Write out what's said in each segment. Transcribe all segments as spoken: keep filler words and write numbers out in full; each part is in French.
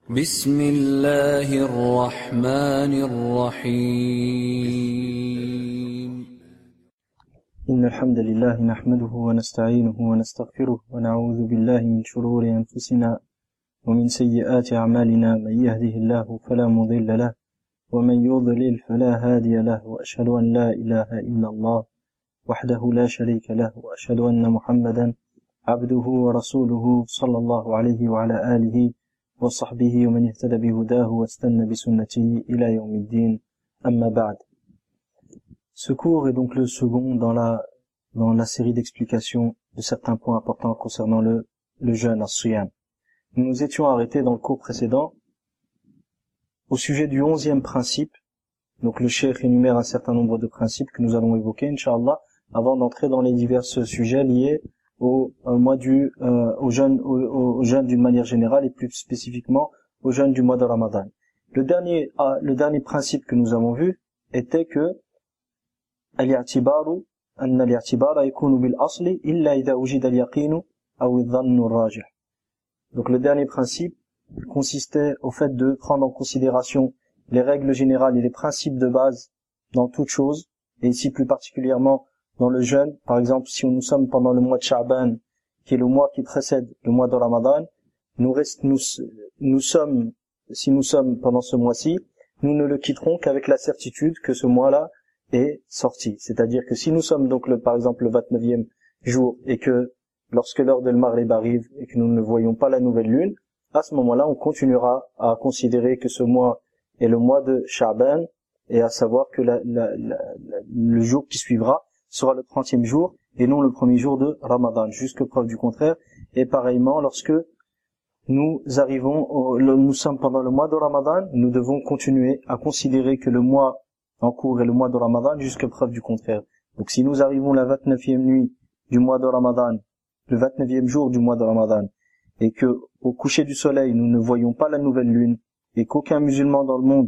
بسم الله الرحمن الرحيم إن الحمد لله نحمده ونستعينه ونستغفره ونعوذ بالله من شرور أنفسنا ومن سيئات أعمالنا من يهده الله فلا مضل له ومن يضلل فلا هادي له وأشهد أن لا إله إلا الله وحده لا شريك له وأشهد أن محمدا عبده ورسوله صلى الله عليه وعلى آله وصحبه ومن اهتدى بهداه واستنى بسنته إلى يوم الدين أما بعد. Ce cours est donc le second dans la, dans la série d'explications de certains points importants concernant le, le jeûne as-siyam. Nous nous étions arrêtés dans le cours précédent au sujet du onzième principe. Donc le cheikh énumère un certain nombre de principes que nous allons évoquer, Inch'Allah, avant d'entrer dans les divers sujets liés au, au mois du, euh, au jeûne, au, au jeûne d'une manière générale et plus spécifiquement au jeûne du mois de Ramadan. Le dernier, euh, le dernier principe que nous avons vu était que al-i'tibaru anna al-i'tibara yakunu bil asli illa idha wujida al-yaqinu aw adh-dhannu ar-rajih. Donc le dernier principe consistait au fait de prendre en considération les règles générales et les principes de base dans toute chose, et ici plus particulièrement dans le jeûne. Par exemple, si nous sommes pendant le mois de Sha'ban, qui est le mois qui précède le mois de Ramadan, nous, rest, nous, nous sommes, si nous sommes pendant ce mois-ci, nous ne le quitterons qu'avec la certitude que ce mois-là est sorti. C'est-à-dire que si nous sommes donc le, par exemple le vingt-neuvième jour, et que lorsque l'heure de Maghrib arrive et que nous ne voyons pas la nouvelle lune, à ce moment-là, on continuera à considérer que ce mois est le mois de Sha'ban, et à savoir que la, la, la, la, le jour qui suivra sera le trentième jour et non le premier jour de Ramadan, jusque preuve du contraire. Et pareillement, lorsque nous arrivons, au, le, nous sommes pendant le mois de Ramadan, nous devons continuer à considérer que le mois en cours est le mois de Ramadan, jusque preuve du contraire. Donc si nous arrivons la vingt-neuvième nuit du mois de Ramadan, le vingt-neuvième jour du mois de Ramadan, et que au coucher du soleil nous ne voyons pas la nouvelle lune, et qu'aucun musulman dans le monde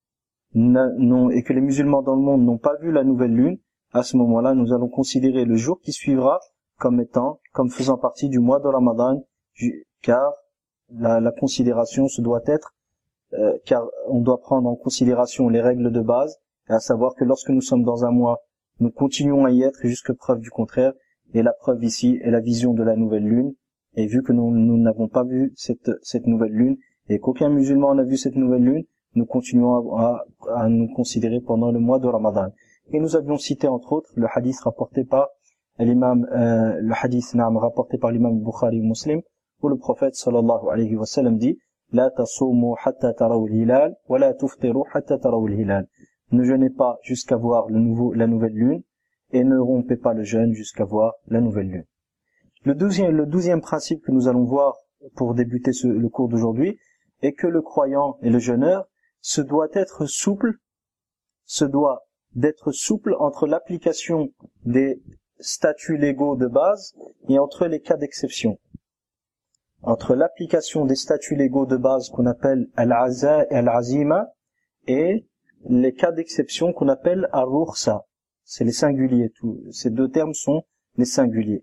non, et que les musulmans dans le monde n'ont pas vu la nouvelle lune, à ce moment-là, nous allons considérer le jour qui suivra comme étant, comme faisant partie du mois de Ramadan, car la, la considération se doit être, euh, car on doit prendre en considération les règles de base, à savoir que lorsque nous sommes dans un mois, nous continuons à y être jusque preuve du contraire, et la preuve ici est la vision de la nouvelle lune, et vu que nous, nous n'avons pas vu cette, cette nouvelle lune, et qu'aucun musulman n'a vu cette nouvelle lune, nous continuons à, à, à nous considérer pendant le mois de Ramadan. Et nous avions cité entre autres le hadith rapporté par l'imam, euh, le hadith naam, rapporté par l'imam Bukhari Muslim, où le prophète sallallahu alayhi wa sallam dit La tasumu hatta taraw al-hilal, wa la tuftiru hatta taraw al-hilal. Ne jeûnez pas jusqu'à voir le nouveau, la nouvelle lune, et ne rompez pas le jeûne jusqu'à voir la nouvelle lune. Le douzième, le douzième principe que nous allons voir pour débuter ce, le cours d'aujourd'hui est que le croyant et le jeûneur se doit être souple, se doit d'être souple entre l'application des statuts légaux de base et entre les cas d'exception. Entre l'application des statuts légaux de base qu'on appelle al-aza et al-azima et les cas d'exception qu'on appelle ar-rukhsa. C'est les singuliers. Tout. Ces deux termes sont les singuliers.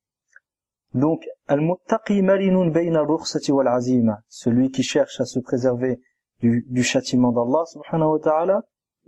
Donc, al-muttaqi marinun bayna ar-rukhsati wal-azima, celui qui cherche à se préserver du, du châtiment d'Allah subhanahu wa ta'ala,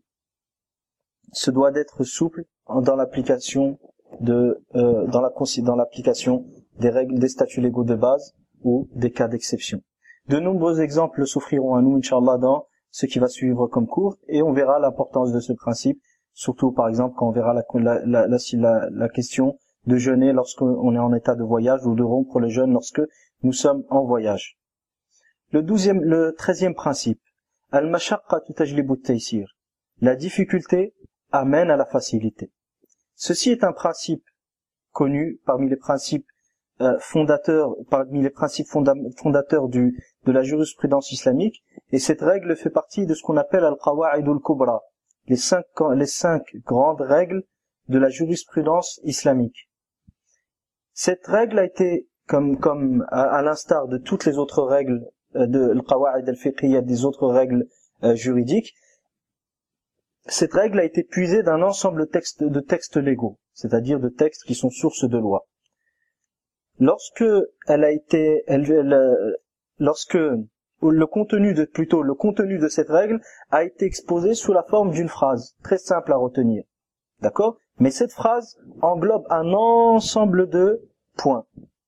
se doit d'être souple dans l'application de euh, dans la dans l'application des règles des statuts légaux de base ou des cas d'exception. De nombreux exemples s'offriront à nous inchallah dans ce qui va suivre comme cours, et on verra l'importance de ce principe, surtout par exemple quand on verra la la la, la, la, la question de jeûner lorsqu'on est en état de voyage ou de rompre le jeûne lorsque nous sommes en voyage. Le douzième, le treizième principe, al-mashaqqatu tajlibu at-taysir. La difficulté amène à la facilité. Ceci est un principe connu parmi les principes euh, fondateurs, parmi les principes fonda- fondateurs du, de la jurisprudence islamique, et cette règle fait partie de ce qu'on appelle al-qawa'id al-kubra, les cinq, les cinq grandes règles de la jurisprudence islamique. Cette règle a été, comme, comme à, à l'instar de toutes les autres règles euh, de al-qawa'id al-fiqhiyya, des autres règles euh, juridiques, cette règle a été puisée d'un ensemble de textes, de textes légaux, c'est-à-dire de textes qui sont sources de loi. Lorsque elle a été, elle, elle, lorsque le contenu de, plutôt, le contenu de cette règle a été exposé sous la forme d'une phrase, très simple à retenir. D'accord? Mais cette phrase englobe un ensemble de points.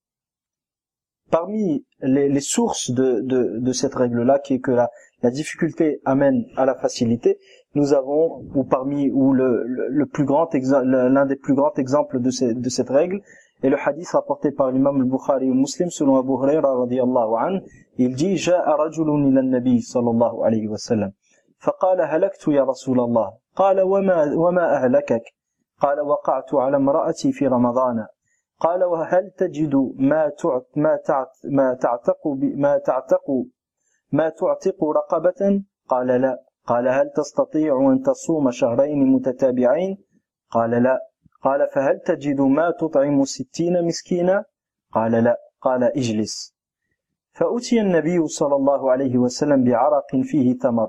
Parmi les, les sources de, de, de cette règle-là, qui est que la, la difficulté amène à la facilité, nous avons, ou parmi, ou le, le, le plus grand exemple, l'un des plus grands exemples de, ces, de cette règle, est le hadith rapporté par l'imam al-Bukhari ou Muslim selon Abu Huraira radiyallahu anhu. Il dit, Ja'a rajulun ila an-nabi sallallahu alayhi wa sallam. فقال هلكت يا رسول الله. قال وما, وما أهلكك؟ قال وقعت على امرأتي في رمضان. قال وهل تجد ما تعت ما تعت ما تعتق ما تعتق ما تعتق رقبة؟ قال لا. قال هل تستطيع أن تصوم شهرين متتابعين؟ قال لا. قال فهل تجد ما تطعم ستين مسكينا؟ قال لا. قال اجلس. فأتي النبي صلى الله عليه وسلم بعرق فيه تمر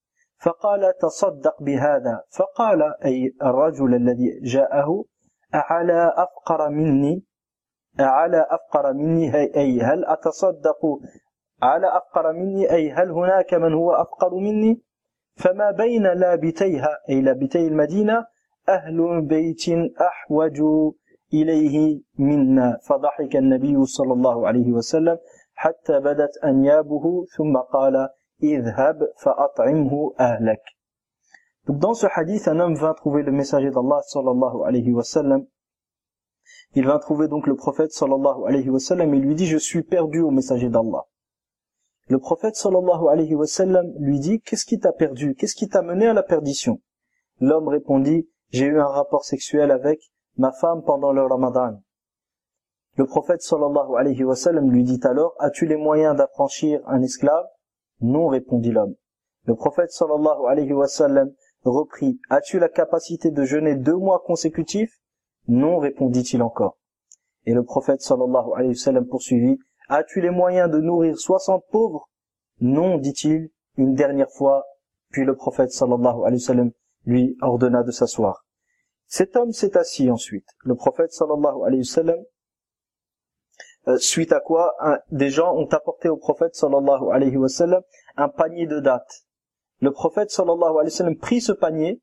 فقال تصدق بهذا. فقال أي الرجل الذي جاءه أعلى أفقر مني أعلى أفقر مني أي هل أتصدق على أفقر مني أي هل هناك من هو أفقر مني؟ فما بين لابتيها أي لابتي المدينة أهل بيت أحوج إليه منا. فضحك النبي صلى الله عليه وسلم حتى بدت أنيابه ثم قال اذهب فأطعمه أهلك. Donc dans ce hadith, un homme vint trouver le messager d'Allah sallallahu alayhi wa sallam. Il vint trouver donc le prophète sallallahu alayhi wa sallam et lui dit, je suis perdu au messager d'Allah. Le prophète sallallahu alayhi wa sallam lui dit, qu'est-ce qui t'a perdu? Qu'est-ce qui t'a mené à la perdition? L'homme répondit, j'ai eu un rapport sexuel avec ma femme pendant le Ramadan. Le prophète sallallahu alayhi wa sallam lui dit alors, as-tu les moyens d'affranchir un esclave? Non, répondit l'homme. Le prophète sallallahu alayhi wa sallam reprit, as-tu la capacité de jeûner deux mois consécutifs? Non, répondit-il encore. Et le prophète sallallahu alayhi wa sallam poursuivit, as-tu les moyens de nourrir soixante pauvres? Non, dit-il une dernière fois. Puis le prophète sallallahu alayhi wa sallam lui ordonna de s'asseoir. Cet homme s'est assis ensuite. Le prophète sallallahu alayhi wa sallam, euh, suite à quoi un, des gens ont apporté au prophète sallallahu alayhi wa sallam un panier de dattes. Le prophète sallallahu alayhi wa sallam prit ce panier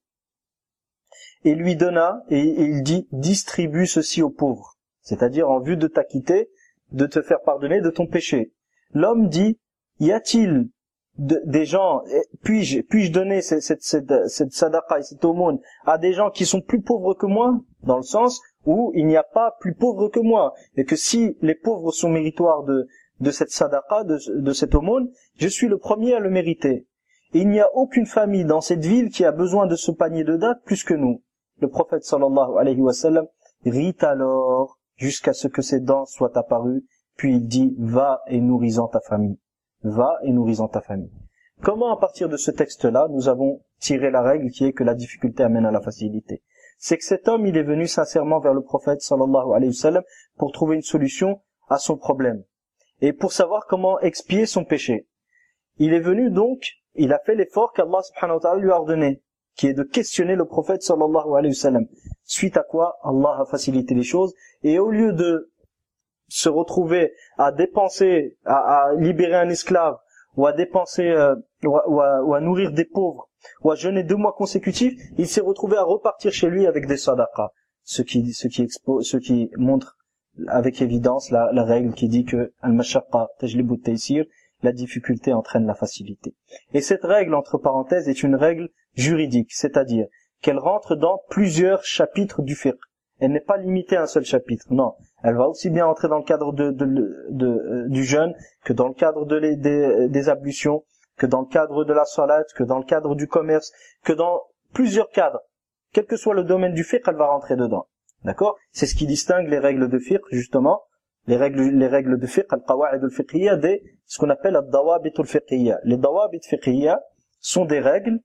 et lui donna, et, et il dit, distribue ceci aux pauvres. C'est-à-dire en vue de t'acquitter, de te faire pardonner de ton péché. L'homme dit, y a-t-il de, des gens, puis-je, puis-je donner cette, cette, cette, cette sadaqa et cette aumône à des gens qui sont plus pauvres que moi? Dans le sens où il n'y a pas plus pauvres que moi. Et que si les pauvres sont méritoires de, de cette sadaqa, de, de cette aumône, je suis le premier à le mériter. Et il n'y a aucune famille dans cette ville qui a besoin de ce panier de dattes plus que nous. Le prophète sallallahu alayhi wa sallam rit alors jusqu'à ce que ses dents soient apparues, puis il dit, va et nourris-en ta famille. Va et nourris-en ta famille. Comment, à partir de ce texte-là, nous avons tiré la règle qui est que la difficulté amène à la facilité? C'est que cet homme, il est venu sincèrement vers le prophète sallallahu alayhi wa sallam pour trouver une solution à son problème et pour savoir comment expier son péché. Il est venu donc, il a fait l'effort qu'Allah subhanahu wa ta'ala lui a ordonné, qui est de questionner le prophète sallallahu alayhi wa sallam. Suite à quoi, Allah a facilité les choses, et au lieu de se retrouver à dépenser, à, à libérer un esclave, ou à dépenser, euh, ou, à, ou, à, ou à nourrir des pauvres, ou à jeûner deux mois consécutifs, il s'est retrouvé à repartir chez lui avec des sadaqas. Ce qui, ce qui expo, ce qui montre avec évidence la, la règle qui dit que al-mashaqqa tajlibu at-taysir, la difficulté entraîne la facilité. Et cette règle, entre parenthèses, est une règle juridique, c'est-à-dire qu'elle rentre dans plusieurs chapitres du fiqh. Elle n'est pas limitée à un seul chapitre, non. Elle va aussi bien entrer dans le cadre de, de, de, de, du jeûne, que dans le cadre de les, des, des ablutions, que dans le cadre de la salat, que dans le cadre du commerce, que dans plusieurs cadres. Quel que soit le domaine du fiqh, elle va rentrer dedans. D'accord? C'est ce qui distingue les règles de fiqh, justement, les règles, les règles de fiqh, al-qawa'id al-fiqhiyya, des, ce qu'on appelle al-dawabit al-fiqhiyya. Les dawabit fiqhiyya sont des règles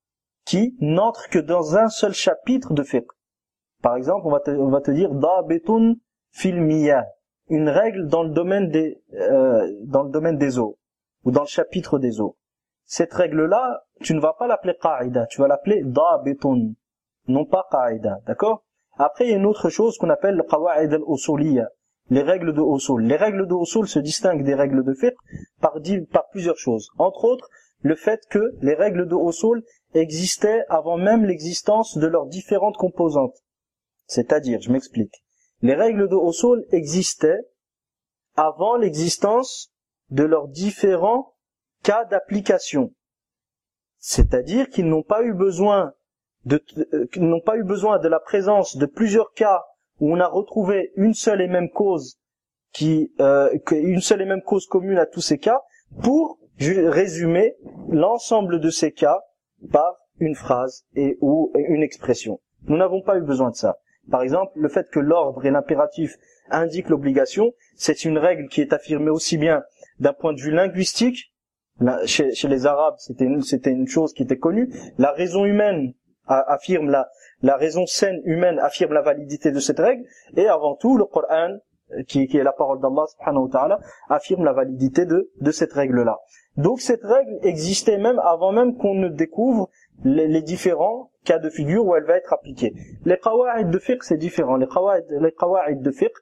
qui n'entrent que dans un seul chapitre de fiqh. Par exemple, on va te, on va te dire dabitun fil miyah, une règle dans le domaine des, euh, dans le domaine des eaux, ou dans le chapitre des eaux. Cette règle-là, tu ne vas pas l'appeler qa'ida, tu vas l'appeler dabitun, non pas qa'ida, d'accord? Après, il y a une autre chose qu'on appelle le qawa'id al-usuliyya. les règles de usul. Les règles de usul se distinguent des règles de fiqh par, par plusieurs choses. Entre autres, le fait que les règles de usul existaient avant même l'existence de leurs différentes composantes. C'est-à-dire, je m'explique. Les règles de usul existaient avant l'existence de leurs différents cas d'application. C'est-à-dire qu'ils n'ont pas eu besoin de, euh, qu'ils n'ont pas eu besoin de la présence de plusieurs cas où on a retrouvé une seule et même cause qui, euh, une seule et même cause commune à tous ces cas pour résumer l'ensemble de ces cas par une phrase et ou une expression. Nous n'avons pas eu besoin de ça. Par exemple, le fait que l'ordre et l'impératif indiquent l'obligation, c'est une règle qui est affirmée aussi bien d'un point de vue linguistique. Là, chez, chez les Arabes, c'était une, c'était une chose qui était connue. La raison humaine a, affirme la, la raison saine humaine affirme la validité de cette règle. Et avant tout, le Coran, qui, qui est la parole d'Allah subhanahu wa ta'ala, affirme la validité de, de cette règle-là. Donc cette règle existait même avant même qu'on ne découvre les, les différents cas de figure où elle va être appliquée. Les qawa'id de fiqh, c'est différent. Les qawa'id, les qawa'id de fiqh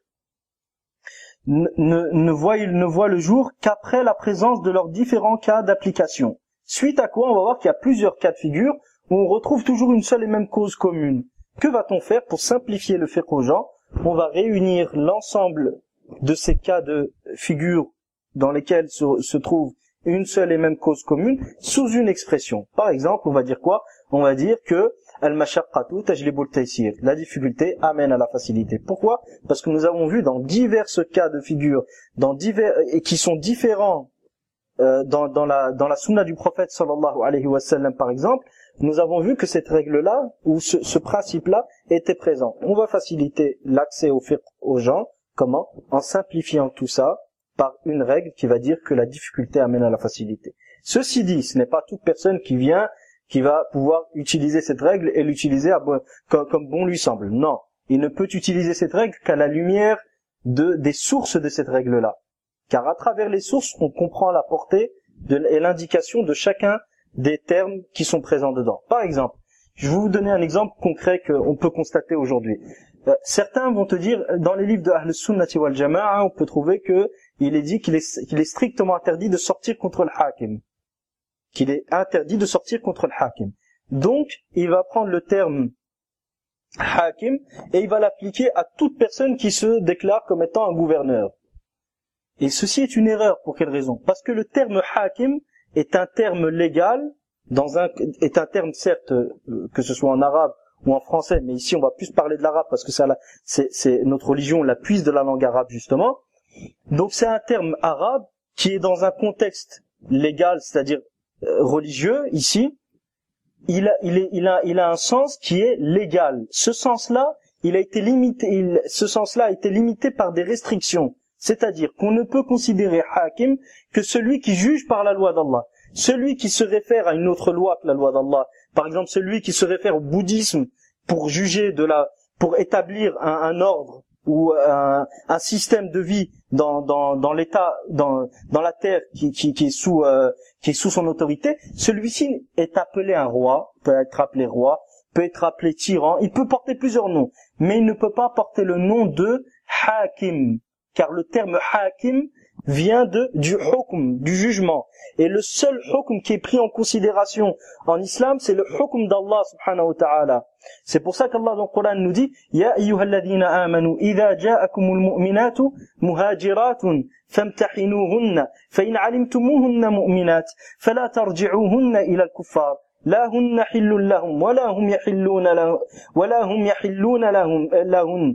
ne, ne, ne, voient, ne voient le jour qu'après la présence de leurs différents cas d'application. Suite à quoi, on va voir qu'il y a plusieurs cas de figure où on retrouve toujours une seule et même cause commune. Que va-t-on faire pour simplifier le fiqh aux gens? On va réunir l'ensemble de ces cas de figure dans lesquels se, se trouve une seule et même cause commune sous une expression. Par exemple, on va dire quoi? On va dire que al-mashaqqatu tajlibu al-taysir. La difficulté amène à la facilité. Pourquoi? Parce que nous avons vu dans divers cas de figure, dans divers et qui sont différents euh, dans, dans la dans la sunna du prophète sallallahu alayhi wa sallam par exemple, nous avons vu que cette règle-là ou ce, ce principe-là était présent. On va faciliter l'accès au fiqh aux gens. Comment? En simplifiant tout ça par une règle qui va dire que la difficulté amène à la facilité. Ceci dit, ce n'est pas toute personne qui vient qui va pouvoir utiliser cette règle et l'utiliser à bon, comme, comme bon lui semble. Non, il ne peut utiliser cette règle qu'à la lumière de, des sources de cette règle-là. Car à travers les sources, on comprend la portée de, et l'indication de chacun des termes qui sont présents dedans. Par exemple, je vais vous donner un exemple concret qu'on peut constater aujourd'hui. Euh, certains vont te dire, dans les livres de Ahl Sunnati wal Jama'a, on peut trouver que il est dit qu'il est, qu'il est strictement interdit de sortir contre le hakim. Qu'il est interdit de sortir contre le hakim. Donc, il va prendre le terme hakim et il va l'appliquer à toute personne qui se déclare comme étant un gouverneur. Et ceci est une erreur. Pour quelle raison? Parce que le terme hakim est un terme légal, dans un, est un terme certes, que ce soit en arabe ou en français, mais ici on va plus parler de l'arabe parce que ça, c'est, c'est notre religion la puise de la langue arabe justement. Donc c'est un terme arabe qui est dans un contexte légal, c'est-à-dire euh, religieux ici. Il a, il, est, il, a, il a un sens qui est légal. Ce sens-là, il a été limité. Il, ce sens-là a été limité par des restrictions. C'est-à-dire qu'on ne peut considérer hakim que celui qui juge par la loi d'Allah. Celui qui se réfère à une autre loi que la loi d'Allah. Par exemple, celui qui se réfère au bouddhisme pour juger de la, pour établir un, un ordre ou un, un système de vie dans, dans, dans l'état, dans, dans la terre qui, qui, qui est sous, euh, qui est sous son autorité. Celui-ci est appelé un roi, peut être appelé roi, peut être appelé tyran. Il peut porter plusieurs noms, mais il ne peut pas porter le nom de hakim. Car le terme hakim vient de du hukm, du jugement. Et le seul hukm qui est pris en considération en islam, c'est le hukm d'Allah subhanahu wa ta'ala. C'est pour ça qu'Allah dans le Coran nous dit Ya ayyuhalladhina amanu idha ja'akumul mu'minatu muhajiratun famtahinuhunna fa in 'alimtumuhunna mu'minat fala tarji'uhunna ila al-kuffar la hunna hillun lahum wa la hum yahilluna lahum wa la hum yahilluna lahum lahun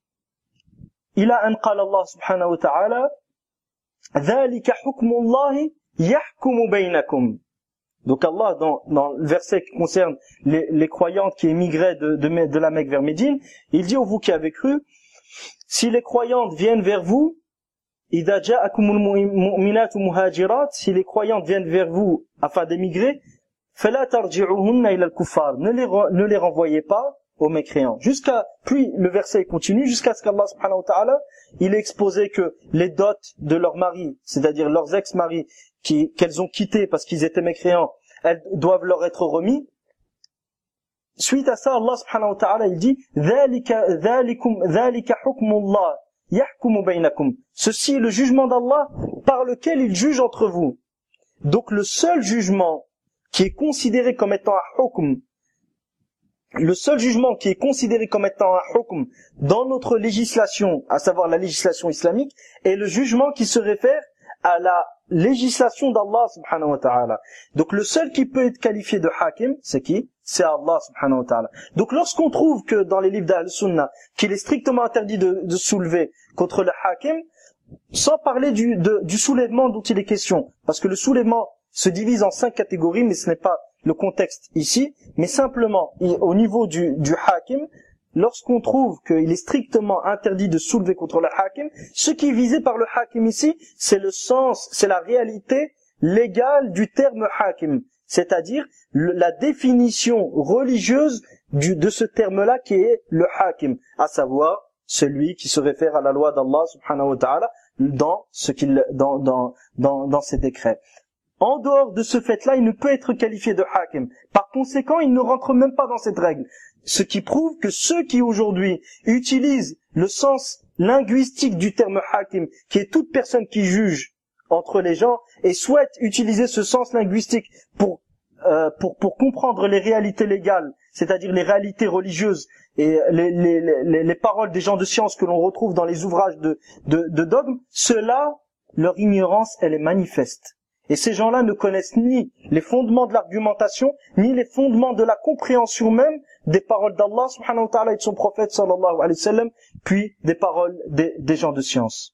ila an qala Allah subhanahu wa ta'ala dhalika hukmullahi yahkumu baynakum. Donc Allah, dans, dans le verset qui concerne les, les croyantes qui émigraient de, de, de la Mecque vers Médine, il dit, ô vous qui avez cru, si les croyantes viennent vers vous, idha ja'akumul mu'minatu muhajirat, si les croyantes viennent vers vous afin d'émigrer, fala tarji'uhunna ila al-kuffar, ne les, ne les renvoyez pas aux mécréants. Jusqu'à, puis le verset continue, jusqu'à ce qu'Allah subhanahu wa ta'ala, il est exposé que les dots de leurs maris, c'est-à-dire leurs ex-maris, qui, qu'elles ont quittés parce qu'ils étaient mécréants, elles doivent leur être remis. Suite à ça, Allah subhanahu wa ta'ala, il dit, ذَلِكَ ذَلِكُمْ ذَلِكَ حُكْمُ اللَّهِ yahkumu baynakum. Ceci est le jugement d'Allah par lequel il juge entre vous. Donc le seul jugement qui est considéré comme étant un hukm, le seul jugement qui est considéré comme étant un hukm dans notre législation, à savoir la législation islamique, est le jugement qui se réfère à la législation d'Allah subhanahu wa ta'ala. Donc le seul qui peut être qualifié de hakim, c'est qui? C'est Allah subhanahu wa ta'ala. Donc lorsqu'on trouve que dans les livres d'Ahl-Sunnah, qu'il est strictement interdit de, de soulever contre le hakim, sans parler du, de, du soulèvement dont il est question, parce que le soulèvement se divise en cinq catégories, mais ce n'est pas le contexte ici, mais simplement au niveau du, du hakim, lorsqu'on trouve qu'il est strictement interdit de soulever contre le hakim, ce qui est visé par le hakim ici, c'est le sens, c'est la réalité légale du terme hakim, c'est-à-dire le, la définition religieuse du, de ce terme-là qui est le hakim, à savoir celui qui se réfère à la loi d'Allah subhanahu wa ta'ala dans ce qu'il, dans, dans, dans, dans ses décrets. En dehors de ce fait-là, il ne peut être qualifié de hakim. Par conséquent, il ne rentre même pas dans cette règle. Ce qui prouve que ceux qui aujourd'hui utilisent le sens linguistique du terme hakim, qui est toute personne qui juge entre les gens, et souhaite utiliser ce sens linguistique pour, euh, pour, pour comprendre les réalités légales, c'est-à-dire les réalités religieuses et les, les, les, les paroles des gens de science que l'on retrouve dans les ouvrages de, de, de dogmes, ceux-là, leur ignorance, elle est manifeste. Et ces gens-là ne connaissent ni les fondements de l'argumentation, ni les fondements de la compréhension même des paroles d'Allah subhanahu wa ta'ala et de son prophète sallallahu alayhi wa sallam, puis des paroles des, des gens de science.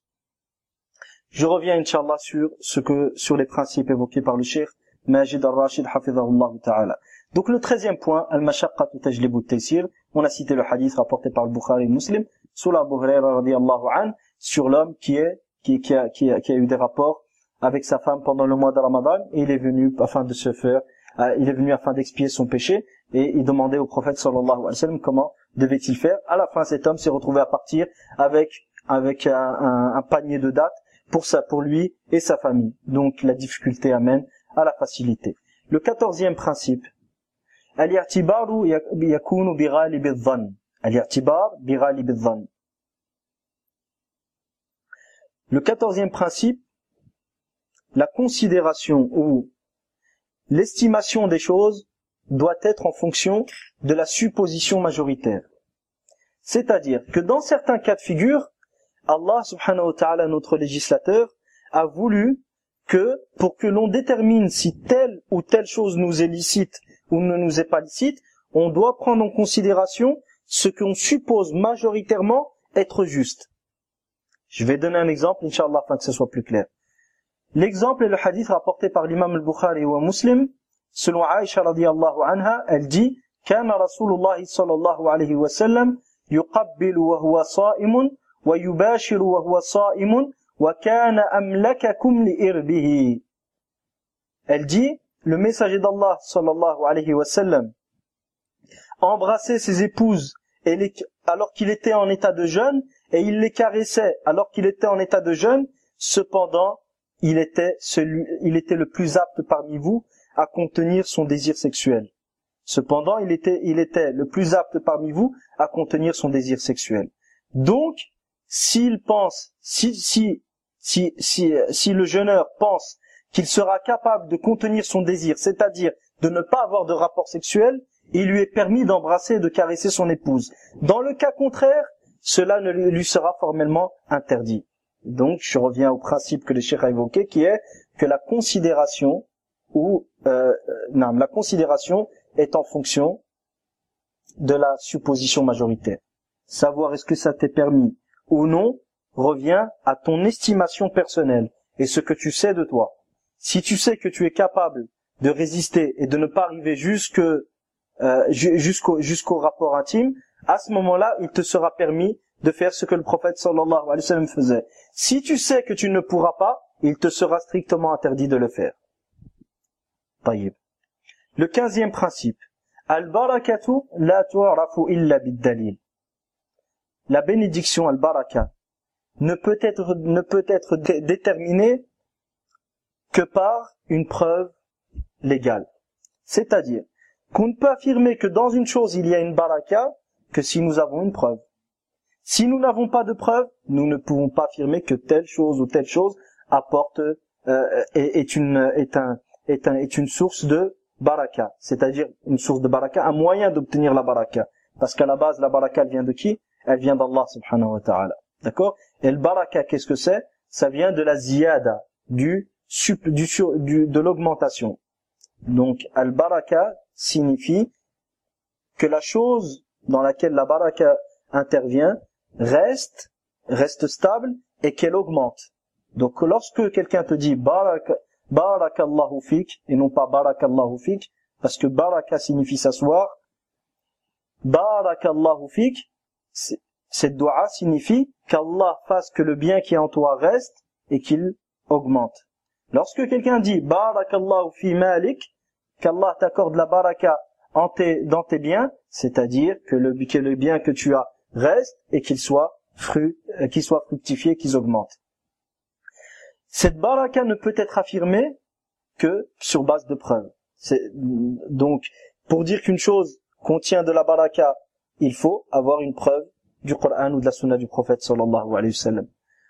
Je reviens, Inch'Allah, sur ce que, sur les principes évoqués par le Cheikh Majid al-Rashid hafidhahullah ta'ala. Donc le treizième point, al-mashaqqatu tajlibu at-taysir, on a cité le hadith rapporté par le Bukhari et Muslim, sur l'Abu Hurayra radiyallahu anhu, sur l'homme qui est, qui, qui a, qui a, qui a eu des rapports avec sa femme pendant le mois de Ramadan, et il est venu afin de se faire, euh, il est venu afin d'expier son péché, et il demandait au prophète sallallahu alayhi wa sallam comment devait-il faire. À la fin, cet homme s'est retrouvé à partir avec, avec un, un, un panier de dattes pour ça, pour lui et sa famille. Donc la difficulté amène à la facilité. Le quatorzième principe, al-i'tibaru yakunu bi ghalibi adh-dhann. Al-i'tibar bi ghalibi adh-dhann. Le quatorzième principe, la considération ou l'estimation des choses doit être en fonction de la supposition majoritaire. C'est-à-dire que dans certains cas de figure, Allah subhanahu wa ta'ala, notre législateur, a voulu que, pour que l'on détermine si telle ou telle chose nous est licite ou ne nous est pas licite, on doit prendre en considération ce qu'on suppose majoritairement être juste. Je vais donner un exemple, Inch'Allah, afin que ce soit plus clair. L'exemple est le hadith rapporté par l'imam al-Bukhari ou Muslim. Selon Aïcha radiyallahu anha, elle dit « Kana Rasulullah sallallahu alayhi wa sallam yuqabbilu wa huwa sa'imun wa yubashiru wa huwa sa'imun wa kana amlakakum li irbihi » Elle dit « Le messager d'Allah sallallahu alayhi wa sallam embrassait ses épouses et les, alors qu'il était en état de jeûne et il les caressait alors qu'il était en état de jeûne, cependant il était celui, il était le plus apte parmi vous à contenir son désir sexuel. Cependant, il était, il était le plus apte parmi vous à contenir son désir sexuel. Donc, s'il pense, si, si, si, si, si le jeûneur pense qu'il sera capable de contenir son désir, c'est-à-dire de ne pas avoir de rapport sexuel, il lui est permis d'embrasser et de caresser son épouse. Dans le cas contraire, cela ne lui sera formellement interdit. Donc, je reviens au principe que le cheikh a évoqué, qui est que la considération ou euh, non, la considération est en fonction de la supposition majoritaire. Savoir est-ce que ça t'est permis ou non revient à ton estimation personnelle et ce que tu sais de toi. Si tu sais que tu es capable de résister et de ne pas arriver jusque euh, jusqu'au jusqu'au rapport intime, à ce moment-là, il te sera permis de faire ce que le prophète sallallahu alayhi wa sallam faisait. Si tu sais que tu ne pourras pas, il te sera strictement interdit de le faire. Taïb. Le quinzième principe. Al-barakatu la tu'rafu illa bid-dalil. La bénédiction al-baraka ne peut être, ne peut être dé- déterminée que par une preuve légale. C'est-à-dire qu'on ne peut affirmer que dans une chose il y a une baraka que si nous avons une preuve. Si nous n'avons pas de preuves, nous ne pouvons pas affirmer que telle chose ou telle chose apporte euh, est, est une est un est un est une source de baraka, c'est-à-dire une source de baraka, un moyen d'obtenir la baraka, parce qu'à la base la baraka elle vient de qui? Elle vient d'Allah subhanahu wa ta'ala. D'accord? Et le baraka, qu'est-ce que c'est? Ça vient de la ziyada, du du, du de l'augmentation. Donc al baraka signifie que la chose dans laquelle la baraka intervient reste reste stable et qu'elle augmente. Donc lorsque quelqu'un te dit baraka barakallahu fik et non pas barakallahu fik, parce que baraka signifie s'asseoir, barakallahu fik, cette dua signifie qu'Allah fasse que le bien qui est en toi reste et qu'il augmente. Lorsque quelqu'un dit barakallahu fi malik, qu'Allah t'accorde la baraka en tes, dans tes biens, c'est-à-dire que le, que le bien que tu as reste et qu'il soit fru, qu'il soit fructifié, qu'il augmente. Cette baraka ne peut être affirmée que sur base de preuves. C'est, donc, pour dire qu'une chose contient de la baraka, il faut avoir une preuve du Coran ou de la Sunna du prophète sallallahu alayhi wa sallam.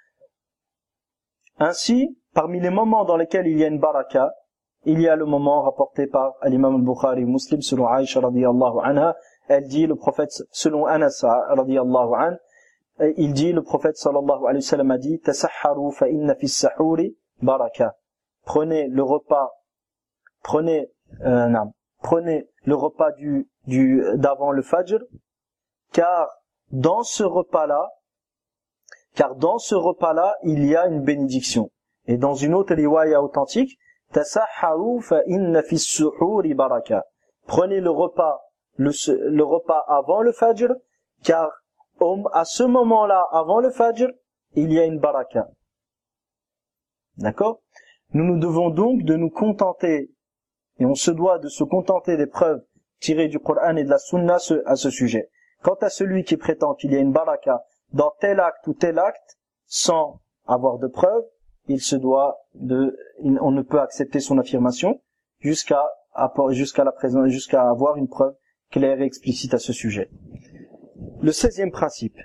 Ainsi, parmi les moments dans lesquels il y a une baraka, il y a le moment rapporté par l'imam al-Bukhari Muslim selon Aïcha radiyallahu anha. Elle dit, le prophète, selon Anas radiyallahu anha, il dit, le prophète sallallahu alayhi wa sallam a dit, tasahharu fa inna fi as-sahuri baraka. Prenez le repas, prenez, euh, non, prenez le repas du, du, d'avant le fajr, car dans ce repas-là, car dans ce repas-là, il y a une bénédiction. Et dans une autre riwaya authentique, tasahharu fa inna fi as-suhuri baraka. Prenez le repas, le, le repas avant le fajr, car à ce moment-là, avant le fajr, il y a une baraka. D'accord? Nous nous devons donc de nous contenter, et on se doit de se contenter des preuves tirées du Coran et de la Sunna à ce sujet. Quant à celui qui prétend qu'il y a une baraka dans tel acte ou tel acte, sans avoir de preuves, il se doit de, on ne peut accepter son affirmation jusqu'à, jusqu'à la présence, jusqu'à avoir une preuve claire et explicite à ce sujet. Le seizième principe.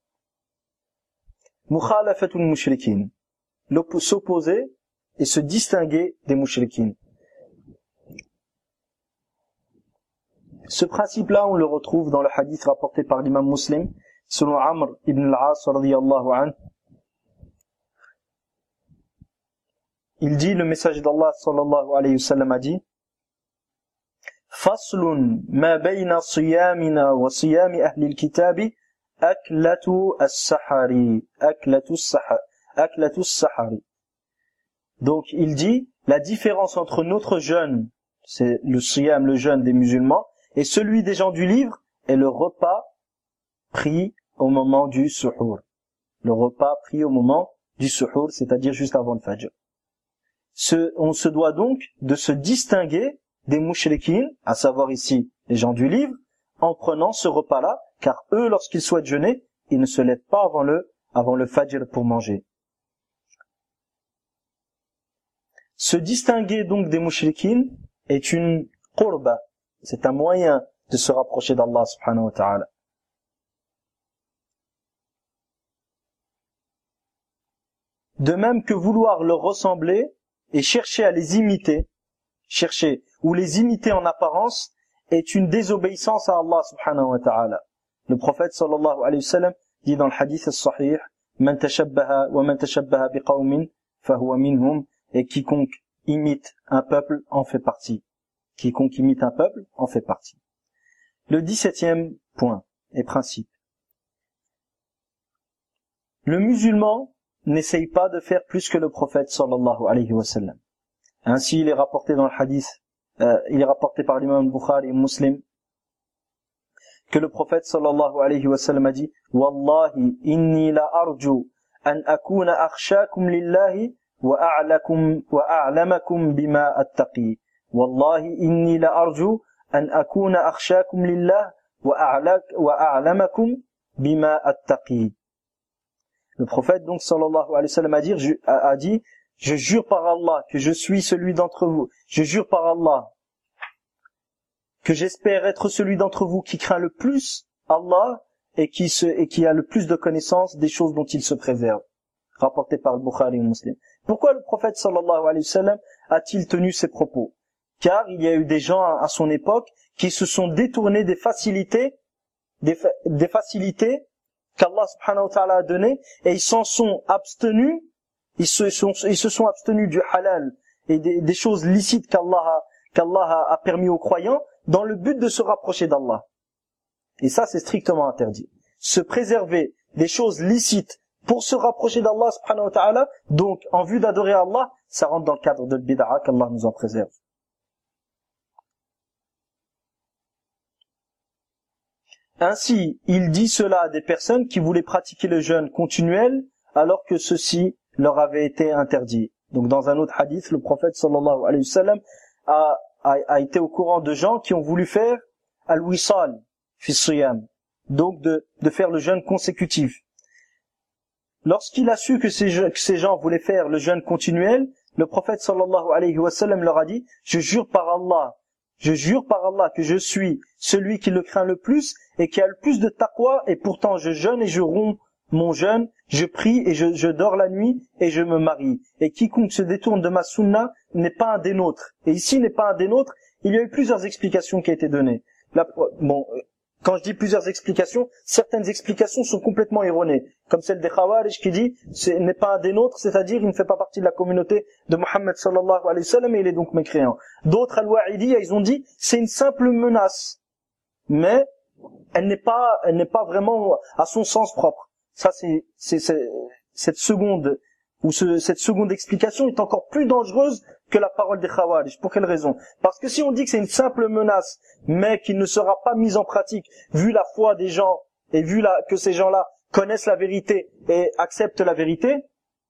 Mukhalafatul mushrikin. S'opposer et se distinguer des mushrikin. Ce principe-là, on le retrouve dans le hadith rapporté par l'imam Muslim, selon Amr ibn al-As radiyallahu anhu. Il dit, le messager d'Allah sallallahu alayhi wa sallam a dit, Faslun ma bayna siyamina wa siyami ahli al-kitabi aklatu as-sahari, aklatu as-sahari, aklatu as-sahari. Donc il dit, la différence entre notre jeûne, c'est le siyam, le jeûne des musulmans, et celui des gens du livre est le repas pris au moment du suhour. Le repas pris au moment du suhour, c'est-à-dire juste avant le fajr. Ce, on se doit donc de se distinguer des mouchriquines, à savoir ici les gens du livre, en prenant ce repas-là, car eux, lorsqu'ils souhaitent jeûner, ils ne se lèvent pas avant le, avant le fajr pour manger. Se distinguer donc des mouchriquines est une qurba, c'est un moyen de se rapprocher d'Allah subhanahu wa ta'ala. De même que vouloir leur ressembler et chercher à les imiter, chercher ou les imiter en apparence est une désobéissance à Allah subhanahu wa ta'ala. Le prophète sallallahu alayhi wa sallam dit dans le hadith as-sahih, man tashabbaha wa man tashabbaha biqawmin fahuwa minhum, et quiconque imite un peuple en fait partie. Quiconque imite un peuple en fait partie. Le dix-septième point et principe. Le musulman n'essaye pas de faire plus que le prophète sallallahu alayhi wa sallam. Ainsi, il est rapporté dans le hadith, euh, il est rapporté par l'imam Bukhari et Muslim, que le prophète sallallahu alayhi wa sallam a dit, Wallahi inni la arju an akuna akhshakum lillahi wa a'lakum wa a'lamakum bima attaqi. Wallahi inni la arju an akuna akhshakum lillah wa a'lamakum bima attaqi. Le prophète donc sallallahu alayhi wa sallam a dit, a dit, je jure par Allah que je suis celui d'entre vous, je jure par Allah que j'espère être celui d'entre vous qui craint le plus Allah et qui se, et qui a le plus de connaissances des choses dont il se préserve. Rapporté par le Bukhari et Muslim. Pourquoi le prophète sallallahu alayhi wa sallam a-t-il tenu ces propos? Car il y a eu des gens à son époque qui se sont détournés des facilités, des, fa- des facilités qu'Allah subhanahu wa ta'ala a données, et ils s'en sont abstenus, ils se sont, ils se sont abstenus du halal et des, des choses licites qu'Allah a, qu'Allah a, a permis aux croyants dans le but de se rapprocher d'Allah. Et ça, c'est strictement interdit. Se préserver des choses licites pour se rapprocher d'Allah subhanahu wa ta'ala, donc en vue d'adorer Allah, ça rentre dans le cadre de l'bid'a, qu'Allah nous en préserve. Ainsi, il dit cela à des personnes qui voulaient pratiquer le jeûne continuel alors que ceci leur avait été interdit. Donc dans un autre hadith, le prophète sallallahu alayhi wa sallam a, a, a été au courant de gens qui ont voulu faire al-wisal fi siyam, donc de, de faire le jeûne consécutif. Lorsqu'il a su que ces, que ces gens voulaient faire le jeûne continuel, le prophète sallallahu alayhi wa sallam leur a dit: je jure par Allah, je jure par Allah que je suis celui qui le craint le plus et qui a le plus de taqwa, et pourtant je jeûne et je romps mon jeûne, je prie et je, je dors la nuit et je me marie. Et quiconque se détourne de ma sunna n'est pas un des nôtres. Et ici n'est pas un des nôtres, il y a eu plusieurs explications qui ont été données. La, bon, quand je dis plusieurs explications, certaines explications sont complètement erronées, comme celle des Khawarij qui dit ce n'est pas un des nôtres, c'est-à-dire il ne fait pas partie de la communauté de Muhammad sallallahu alayhi wa sallam et il est donc mécréant. D'autres, Al-Wa'idiyya, ils ont dit c'est une simple menace, mais elle n'est pas, elle n'est pas vraiment à son sens propre. Ça, c'est, c'est, c'est cette seconde ou ce, cette seconde explication est encore plus dangereuse que la parole des Khawarij. Pour quelle raison? Parce que si on dit que c'est une simple menace, mais qui ne sera pas mise en pratique, vu la foi des gens et vu la, que ces gens-là connaissent la vérité et acceptent la vérité,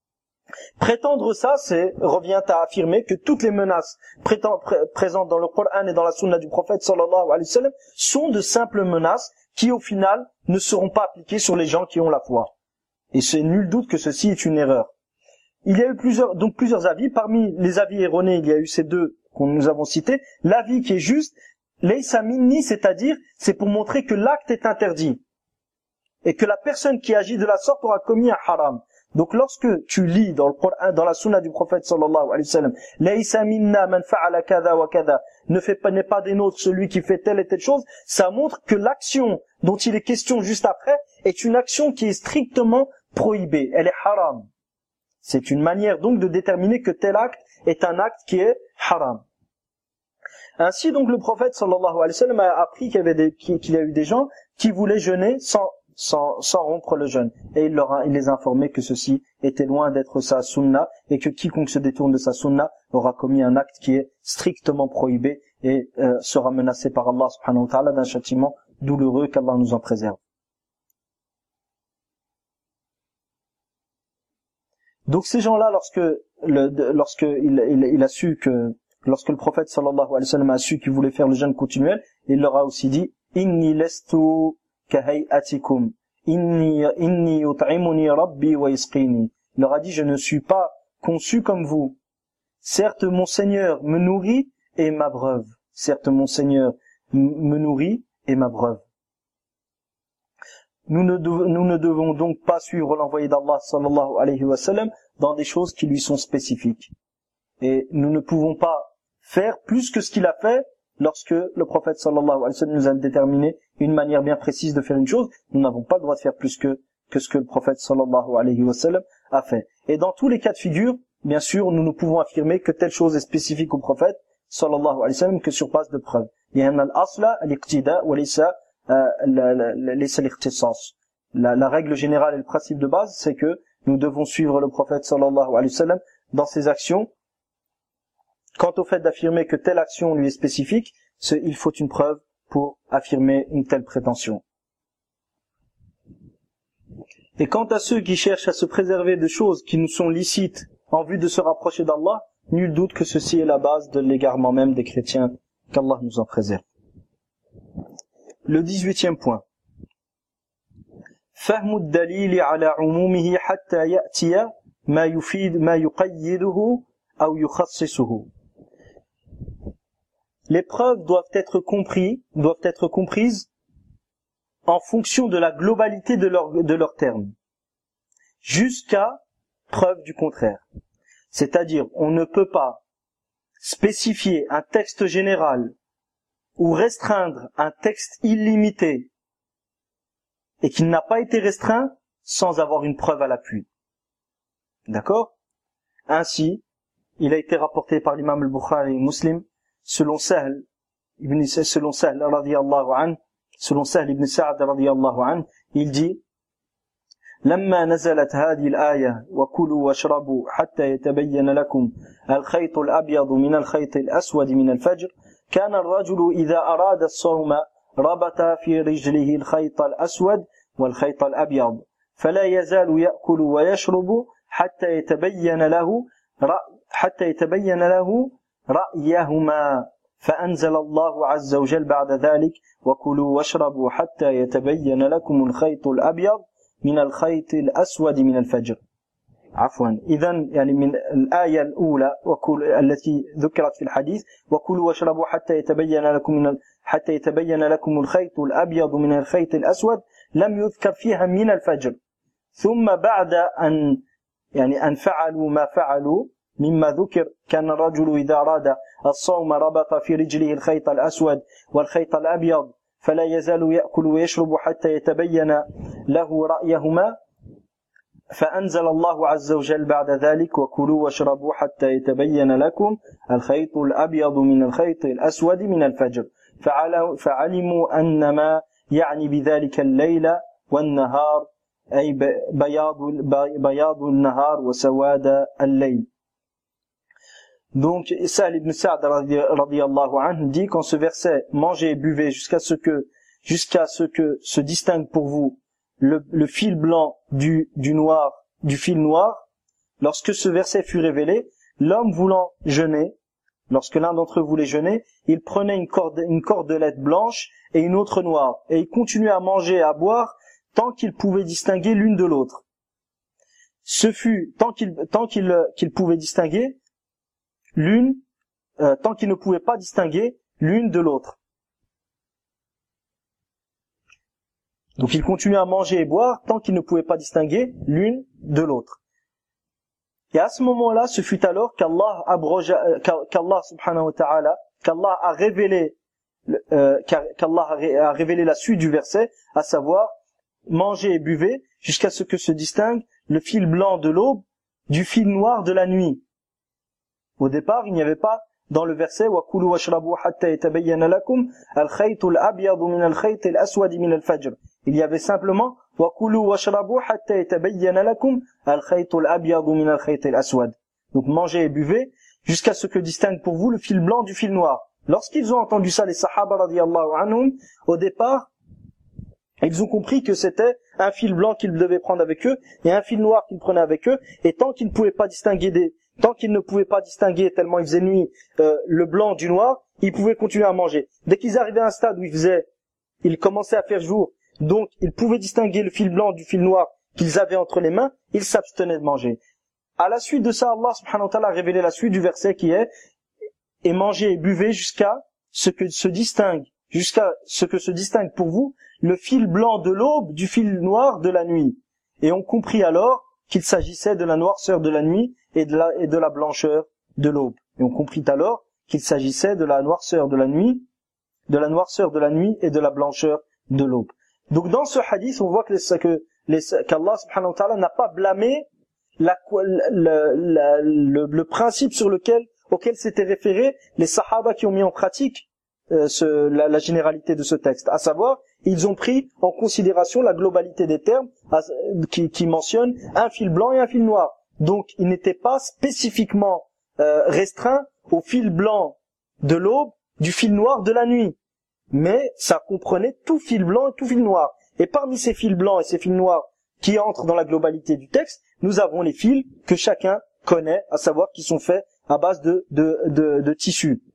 prétendre ça, c'est revient à affirmer que toutes les menaces prétend, pré, présentes dans le Coran et dans la Sunna du prophète sallallahu alayhi wa sallam sont de simples menaces qui, au final, ne seront pas appliquées sur les gens qui ont la foi. Et c'est nul doute que ceci est une erreur. Il y a eu plusieurs, donc plusieurs avis. Parmi les avis erronés, il y a eu ces deux que nous avons cités. L'avis qui est juste, laysa minni, c'est-à-dire, c'est pour montrer que l'acte est interdit. Et que la personne qui agit de la sorte aura commis un haram. Donc lorsque tu lis dans le Coran, dans la sunna du prophète sallallahu alayhi wa sallam, laysa minna man fa'ala kada wa kada, ne fait pas, n'est pas des nôtres celui qui fait telle et telle chose, ça montre que l'action dont il est question juste après est une action qui est strictement prohibée, elle est haram. C'est une manière donc de déterminer que tel acte est un acte qui est haram. Ainsi donc le prophète sallallahu alayhi wa sallam a appris qu'il y avait des, qu'il y a eu des gens qui voulaient jeûner sans Sans, sans rompre le jeûne. Et il, leur a, il les a informés que ceci était loin d'être sa sunna et que quiconque se détourne de sa sunna aura commis un acte qui est strictement prohibé et euh, sera menacé par Allah subhanahu wa ta'ala d'un châtiment douloureux, qu'Allah nous en préserve. Donc ces gens-là, lorsque, le, lorsque il, il, il a su que, lorsque le prophète sallallahu alayhi wa sallam a su qu'il voulait faire le jeûne continuel, il leur a aussi dit: Inni lestu kahayatikum, inni inni yut'imuni rabbi wa yasqini. Il leur a dit: je ne suis pas conçu comme vous. Certes, mon Seigneur me nourrit et m'abreuve. Certes, mon Seigneur me nourrit et m'abreuve. Nous ne, devons, nous ne devons donc pas suivre l'envoyé d'Allah sallallahu alayhi wa sallam dans des choses qui lui sont spécifiques. Et nous ne pouvons pas faire plus que ce qu'il a fait lorsque le prophète sallallahu alayhi wa sallam nous a déterminé une manière bien précise de faire une chose. Nous n'avons pas le droit de faire plus que, que ce que le prophète sallallahu alayhi wa sallam a fait. Et dans tous les cas de figure, bien sûr, nous ne pouvons affirmer que telle chose est spécifique au prophète sallallahu alayhi wa sallam que sur base de preuves. La, la règle générale et le principe de base, c'est que nous devons suivre le prophète sallallahu alayhi wa sallam dans ses actions. Quant au fait d'affirmer que telle action lui est spécifique, c'est, il faut une preuve pour affirmer une telle prétention. Et quant à ceux qui cherchent à se préserver de choses qui nous sont licites en vue de se rapprocher d'Allah, nul doute que ceci est la base de l'égarement même des chrétiens, qu'Allah nous en préserve. Le dix-huitième point. فهم الدليل على عمومه حتى يأتي ما يفيد ما يقيده أو يخصصه. Les preuves doivent être comprises, doivent être comprises en fonction de la globalité de leurs de leurs termes, jusqu'à preuve du contraire. C'est-à-dire, on ne peut pas spécifier un texte général ou restreindre un texte illimité et qu'il n'a pas été restreint sans avoir une preuve à l'appui. D'accord? Ainsi, il a été rapporté par l'imam al-Bukhari et Muslim, selon Sahl ibn selon Sahl radiyallahu anhu, selon Sahl ibn Sa'd radiyallahu anhu, il dit: لما نزلت هذه الآية وكلوا واشربوا حتى يتبين لكم الخيط الأبيض من الخيط الأسود من الفجر كان الرجل إذا أراد الصوم ربط في رجله الخيط الأسود والخيط الأبيض فلا يزال يأكل ويشرب حتى يتبين له حتى يتبين له رأيهما فأنزل الله عز وجل بعد ذلك وكلوا واشربوا حتى يتبين لكم الخيط الأبيض من الخيط الأسود من الفجر. عفوا إذن يعني من الآية الأولى وكل التي ذكرت في الحديث وكلوا واشربوا حتى يتبين لكم من حتى يتبين لكم الخيط الأبيض من الخيط الأسود لم يذكر فيها من الفجر. ثم بعد أن يعني أن فعلوا ما فعلوا مما ذكر كان الرجل إذا أراد الصوم ربط في رجله الخيط الأسود والخيط الأبيض فلا يزال يأكل ويشرب حتى يتبين له رأيهما فأنزل الله عز وجل بعد ذلك وكلوا واشربوا حتى يتبين لكم الخيط الأبيض من الخيط الأسود من الفجر فعلموا أن ما يعني بذلك الليل والنهار أي بياض بياض النهار وسواد الليل. Donc, Sahl ibn Sa'd radiyallahu anhu dit qu'en ce verset, mangez et buvez jusqu'à ce que, jusqu'à ce que se distingue pour vous le, le fil blanc du, du noir, du fil noir. Lorsque ce verset fut révélé, l'homme voulant jeûner, lorsque l'un d'entre eux voulait jeûner, il prenait une corde, une cordelette blanche et une autre noire, et il continuait à manger et à boire tant qu'il pouvait distinguer l'une de l'autre. Ce fut, tant qu'il, tant qu'il, qu'il pouvait distinguer, l'une, euh, tant qu'il ne pouvait pas distinguer l'une de l'autre. Donc il continuait à manger et boire tant qu'il ne pouvait pas distinguer l'une de l'autre. Et à ce moment-là, ce fut alors qu'Allah abrogea, qu'Allah subhanahu wa ta'ala, qu'Allah a révélé, euh, qu'Allah a révélé la suite du verset, à savoir, mangez et buvez jusqu'à ce que se distingue le fil blanc de l'aube du fil noir de la nuit. Au départ, il n'y avait pas dans le verset وَكُلُوا وَاشْرَبُوا حَتَّى يَتَبَيَّنَ لَكُمْ الْخَيْطُ الْأَبْيَضُ مِنَ الْخَيْطِ الْأَسْوَدِ مِنَ الْفَجْرِ. Il y avait simplement وَكُلُوا وَاشْرَبُوا حَتَّى يَتَبَيَّنَ لَكُمْ الْخَيْطُ الْأَبْيَضُ مِنَ الْخَيْطِ الْأَسْوَدِ. Donc mangez et buvez jusqu'à ce que distingue pour vous le fil blanc du fil noir. Lorsqu'ils ont entendu ça, les sahaba radiyallahu anhum, au départ, ils ont compris que c'était un fil blanc qu'ils devaient prendre avec eux et un fil noir qu'ils prenaient avec eux, et tant qu'ils ne pouvaient pas distinguer des Tant qu'ils ne pouvaient pas distinguer, tellement il faisait nuit, euh, le blanc du noir, ils pouvaient continuer à manger. Dès qu'ils arrivaient à un stade où il faisait, il commençait à faire jour, donc ils pouvaient distinguer le fil blanc du fil noir qu'ils avaient entre les mains, ils s'abstenaient de manger. À la suite de ça, Allah subhanahu wa ta'ala a révélé la suite du verset qui est « Et mangez et buvez jusqu'à ce que se distingue, jusqu'à ce que se distingue pour vous le fil blanc de l'aube du fil noir de la nuit. » Et on comprit alors qu'il s'agissait de la noirceur de la nuit et de la, et de la blancheur de l'aube. Et on comprit alors qu'il s'agissait de la noirceur de la nuit, de la noirceur de la nuit et de la blancheur de l'aube. Donc dans ce hadith, on voit que, les, que les, qu'Allah subhanahu wa ta'ala n'a pas blâmé la, la, la, le, le principe sur lequel, auquel s'étaient référés les sahaba qui ont mis en pratique euh, ce, la, la généralité de ce texte. À savoir, ils ont pris en considération la globalité des termes à, qui, qui mentionnent un fil blanc et un fil noir. Donc, il n'était pas spécifiquement euh, restreint au fil blanc de l'aube, du fil noir de la nuit. Mais ça comprenait tout fil blanc et tout fil noir. Et parmi ces fils blancs et ces fils noirs qui entrent dans la globalité du texte, nous avons les fils que chacun connaît, à savoir qui sont faits à base de, de, de, de tissus.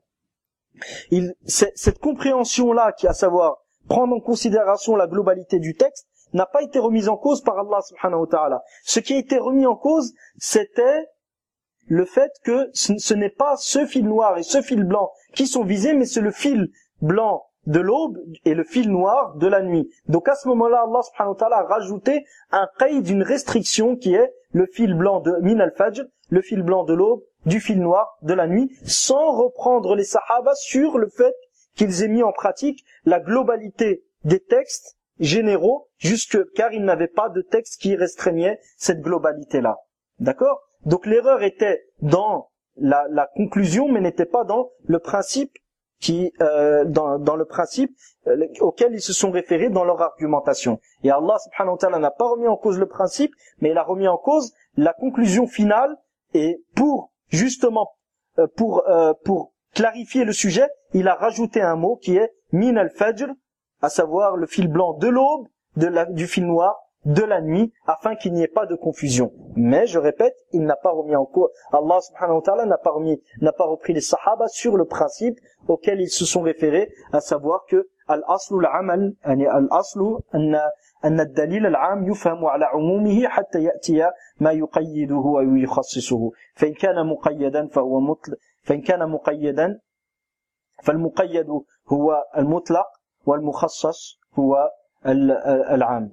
Il, c'est, cette compréhension-là, qui à savoir prendre en considération la globalité du texte, n'a pas été remise en cause par Allah subhanahu wa ta'ala. Ce qui a été remis en cause, c'était le fait que ce, ce n'est pas ce fil noir et ce fil blanc qui sont visés, mais c'est le fil blanc de l'aube et le fil noir de la nuit. Donc à ce moment-là, Allah subhanahu wa ta'ala a rajouté un qaïd, une restriction qui est le fil blanc de min al-fajr, le fil blanc de l'aube, du fil noir de la nuit, sans reprendre les sahaba sur le fait qu'ils aient mis en pratique la globalité des textes généraux, jusque car ils n'avaient pas de texte qui restreignait cette globalité-là. D'accord? Donc l'erreur était dans la, la conclusion, mais n'était pas dans le principe qui euh, dans, dans le principe euh, auquel ils se sont référés dans leur argumentation. Et Allah subhanahu wa ta'ala n'a pas remis en cause le principe, mais il a remis en cause la conclusion finale, et pour justement euh, pour euh, pour clarifier le sujet, il a rajouté un mot qui est min al-fajr, à savoir le fil blanc de l'aube, de la, du fil noir de la nuit, afin qu'il n'y ait pas de confusion. Mais je répète, il n'a pas remis en cause, Allah subhanahu wa ta'ala n'a pas remis, n'a pas repris les sahaba sur le principe auquel ils se sont référés, à savoir que al-aslu al-amal, al-aslu anna أن الدليل العام يفهم على عمومه حتى يأتي ما يقيده أو يخصصه فإن كان مقيدا فهو مطلق فإن كان مقيدا فالمقيد هو المطلق والمخصص هو العام.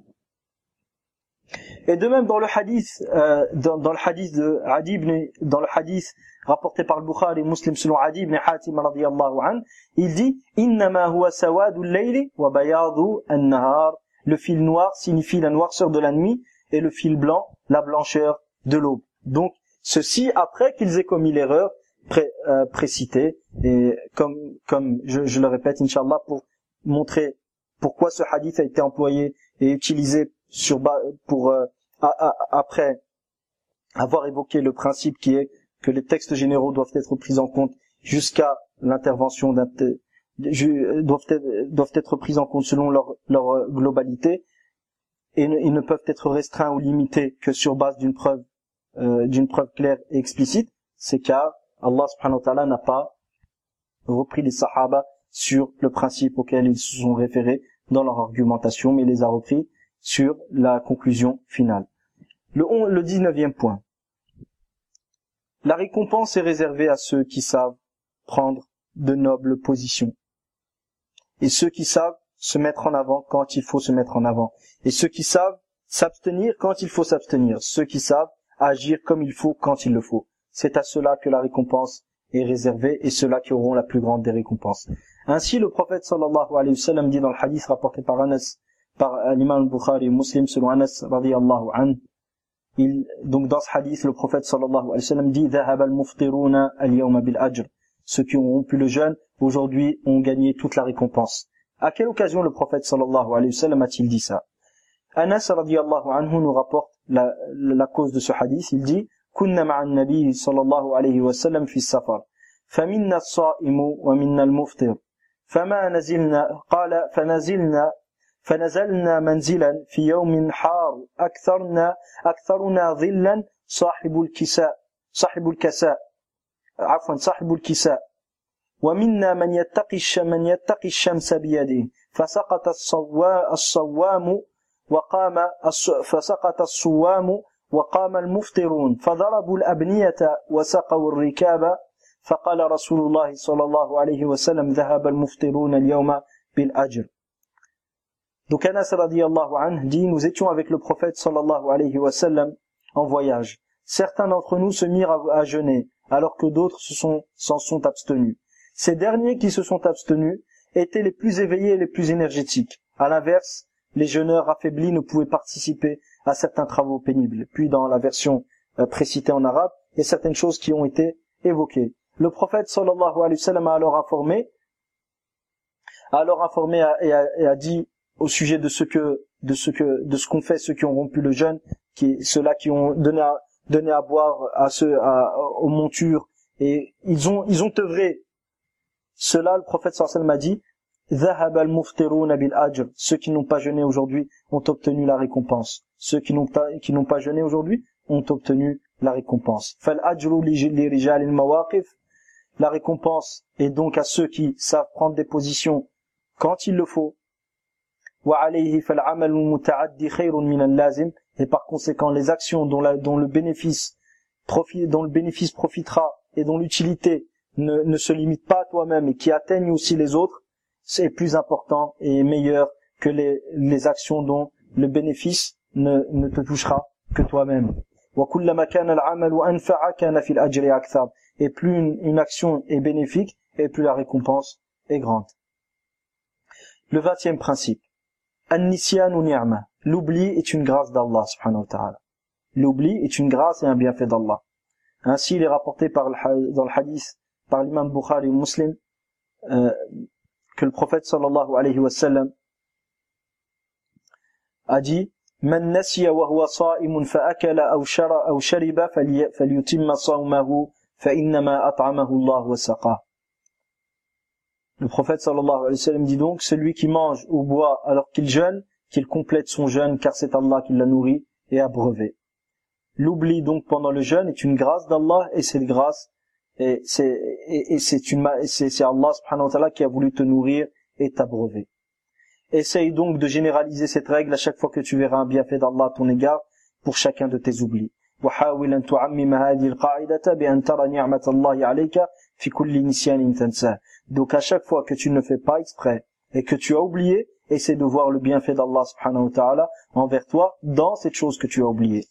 Et de même dans le hadith, euh, dans, dans le hadith de Adi ibn, dans le hadith rapporté par le Bukhari et Muslim selon Adi ibn Hatim radiyallahu anhu, il dit innama huwa sawadul layli wa bayadu an-nahar. Le fil noir signifie la noirceur de la nuit et le fil blanc la blancheur de l'aube. Donc ceci après qu'ils aient commis l'erreur pré, euh, précitée, et comme comme je, je le répète inchallah pour montrer pourquoi ce hadith a été employé et utilisé sur pour euh, a, a, après avoir évoqué le principe qui est que les textes généraux doivent être pris en compte jusqu'à l'intervention d'un doivent être, doivent être pris en compte selon leur, leur globalité, et ne, ils ne peuvent être restreints ou limités que sur base d'une preuve euh, d'une preuve claire et explicite. C'est car Allah subhanahu wa ta'ala n'a pas repris les sahaba sur le principe auquel ils se sont référés dans leur argumentation, mais les a repris sur la conclusion finale. Le, on, le dix-neuvième point. La récompense est réservée à ceux qui savent prendre de nobles positions, et ceux qui savent se mettre en avant quand il faut se mettre en avant, et ceux qui savent s'abstenir quand il faut s'abstenir, ceux qui savent agir comme il faut quand il le faut. C'est à ceux-là que la récompense est réservée, et ceux-là qui auront la plus grande des récompenses. Ainsi le prophète sallallahu alayhi wa sallam dit dans le hadith rapporté par Anas, par l'imam al-Bukhari et Muslim selon Anas radiyallahu anhu, il, donc dans ce hadith le prophète sallallahu alayhi wa sallam dit dhahaba al-muftiruna al-yawma bil ajr. Ceux qui ont rompu le jeûne, aujourd'hui, ont gagné toute la récompense. À quelle occasion le prophète sallallahu alayhi wa sallam a-t-il dit ça? Anas radiyallahu anhu nous rapporte la, la cause de ce hadith. Il dit كنا مع النبي صلى الله عليه وسلم في السفر فمنا الصائم ومنا المفطر فما نزلنا قال فنزلنا فنزلنا منزلا في يوم حار أكثرنا أكثرنا ظلا صاحب الكساء صاحب الكساء عفوا صاحب الكساء ومنا من يتقي من يتقي الشمس بيده فسقط الصوام وقام فسقط الصوام وقام المفطرون فضربوا الأبنية وسقوا الركاب فقال رسول الله صلى الله عليه وسلم ذهب المفطرون اليوم بالأجر. Donc Anas radiyallahu anhu dit, nous étions avec le prophète sallallahu alayhi wa sallam en voyage. Certains d'entre nous se mirent à, à jeûner, alors que d'autres se sont, s'en sont abstenus. Ces derniers qui se sont abstenus étaient les plus éveillés et les plus énergétiques. À l'inverse, les jeûneurs affaiblis ne pouvaient participer à certains travaux pénibles. Puis dans la version euh, précitée en arabe, il y a certaines choses qui ont été évoquées. Le prophète sallallahu alayhi wa sallam a alors informé, a alors informé et a, et a dit au sujet de ce que, de ce que, de ce qu'ont fait ceux qui ont rompu le jeûne, qui, ceux-là qui ont donné à, donné à boire à ceux, à, aux montures, et ils ont, ils ont œuvré. Cela, le prophète sallallahu alayhi wa sallam a dit, ذهب المفطرون بالأجر. Ceux qui n'ont pas jeûné aujourd'hui ont obtenu la récompense. Ceux qui n'ont pas, qui n'ont pas jeûné aujourd'hui ont obtenu la récompense. فالأجر لرجال المواقف. La récompense est donc à ceux qui savent prendre des positions quand il le faut. وعليه فالعمل المتعدي خير من اللازم. Et par conséquent, les actions dont, la, dont le bénéfice profite, dont le bénéfice profitera et dont l'utilité ne, ne se limite pas à toi-même et qui atteignent aussi les autres, est plus important et meilleur que les, les actions dont le bénéfice ne, ne te touchera que toi-même. Et plus une, une action est bénéfique, et plus la récompense est grande. Le vingtième principe. An-nisyanu ni'ma. L'oubli est une grâce d'Allah subhanahu wa ta'ala. L'oubli est une grâce et un bienfait d'Allah. Ainsi, il est rapporté par le, dans le hadith par l'imam Bukhari Muslim euh, que le prophète sallallahu alayhi wa sallam a dit: Man nasiya wa huwa sa'imun fa akala aw shara aw shariba falyutimma sawmahu fa innama at'amahu Allah wa saqah. Le prophète sallallahu alayhi wa sallam dit donc: celui qui mange ou boit alors qu'il jeûne, qu'il complète son jeûne, car c'est Allah qui l'a nourri et abreuvé. L'oubli donc pendant le jeûne est une grâce d'Allah, et cette grâce et c'est et, et c'est une c'est, c'est Allah subhanahu wa ta'ala qui a voulu te nourrir et t'abreuver. Essaye donc de généraliser cette règle à chaque fois que tu verras un bienfait d'Allah à ton égard pour chacun de tes oublis. وحاول أن تعمم هذه القاعدة بأن ترى نعمة الله عليك في كل نسيان تنساه. Donc à chaque fois que tu ne fais pas exprès et que tu as oublié, essaie de voir le bienfait d'Allah subhanahu wa ta'ala envers toi dans cette chose que tu as oubliée.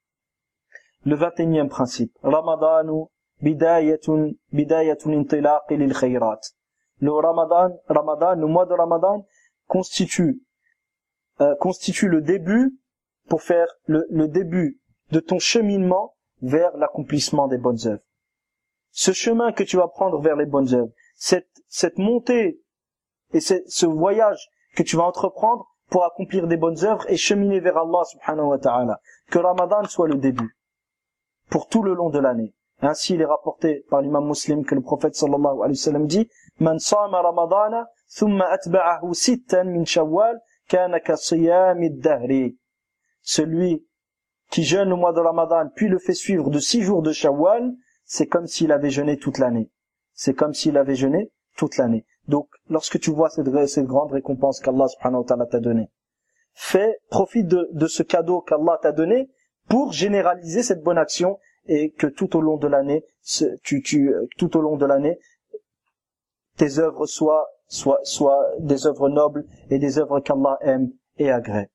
Le vingt et unième principe. Ramadanu bidayatun bidayatun intilaqi lil khayrat. Le Ramadan, Ramadan, le mois de Ramadan constitue euh, constitue le début pour faire le, le début de ton cheminement vers l'accomplissement des bonnes œuvres. Ce chemin que tu vas prendre vers les bonnes œuvres, cette cette montée et cette, ce voyage que tu vas entreprendre pour accomplir des bonnes œuvres et cheminer vers Allah subhanahu wa ta'ala, que Ramadan soit le début pour tout le long de l'année. Ainsi, il est rapporté par l'imam Muslim que le prophète sallallahu alayhi wa sallam dit: Man sama Ramadana thumma atba'ahu sittan min Shawwal kana ka siyami ad-dahri. Celui qui jeûne le mois de Ramadan puis le fait suivre de six jours de Shawwal, c'est comme s'il avait jeûné toute l'année. C'est comme s'il avait jeûné toute l'année. Donc, lorsque tu vois cette, cette grande récompense qu'Allah subhanahu wa ta'ala t'a donnée, fais, profite de, de ce cadeau qu'Allah t'a donné pour généraliser cette bonne action et que tout au long de l'année, tu, tu, tout au long de l'année, tes œuvres soient, soient, soient des œuvres nobles et des œuvres qu'Allah aime et agrée.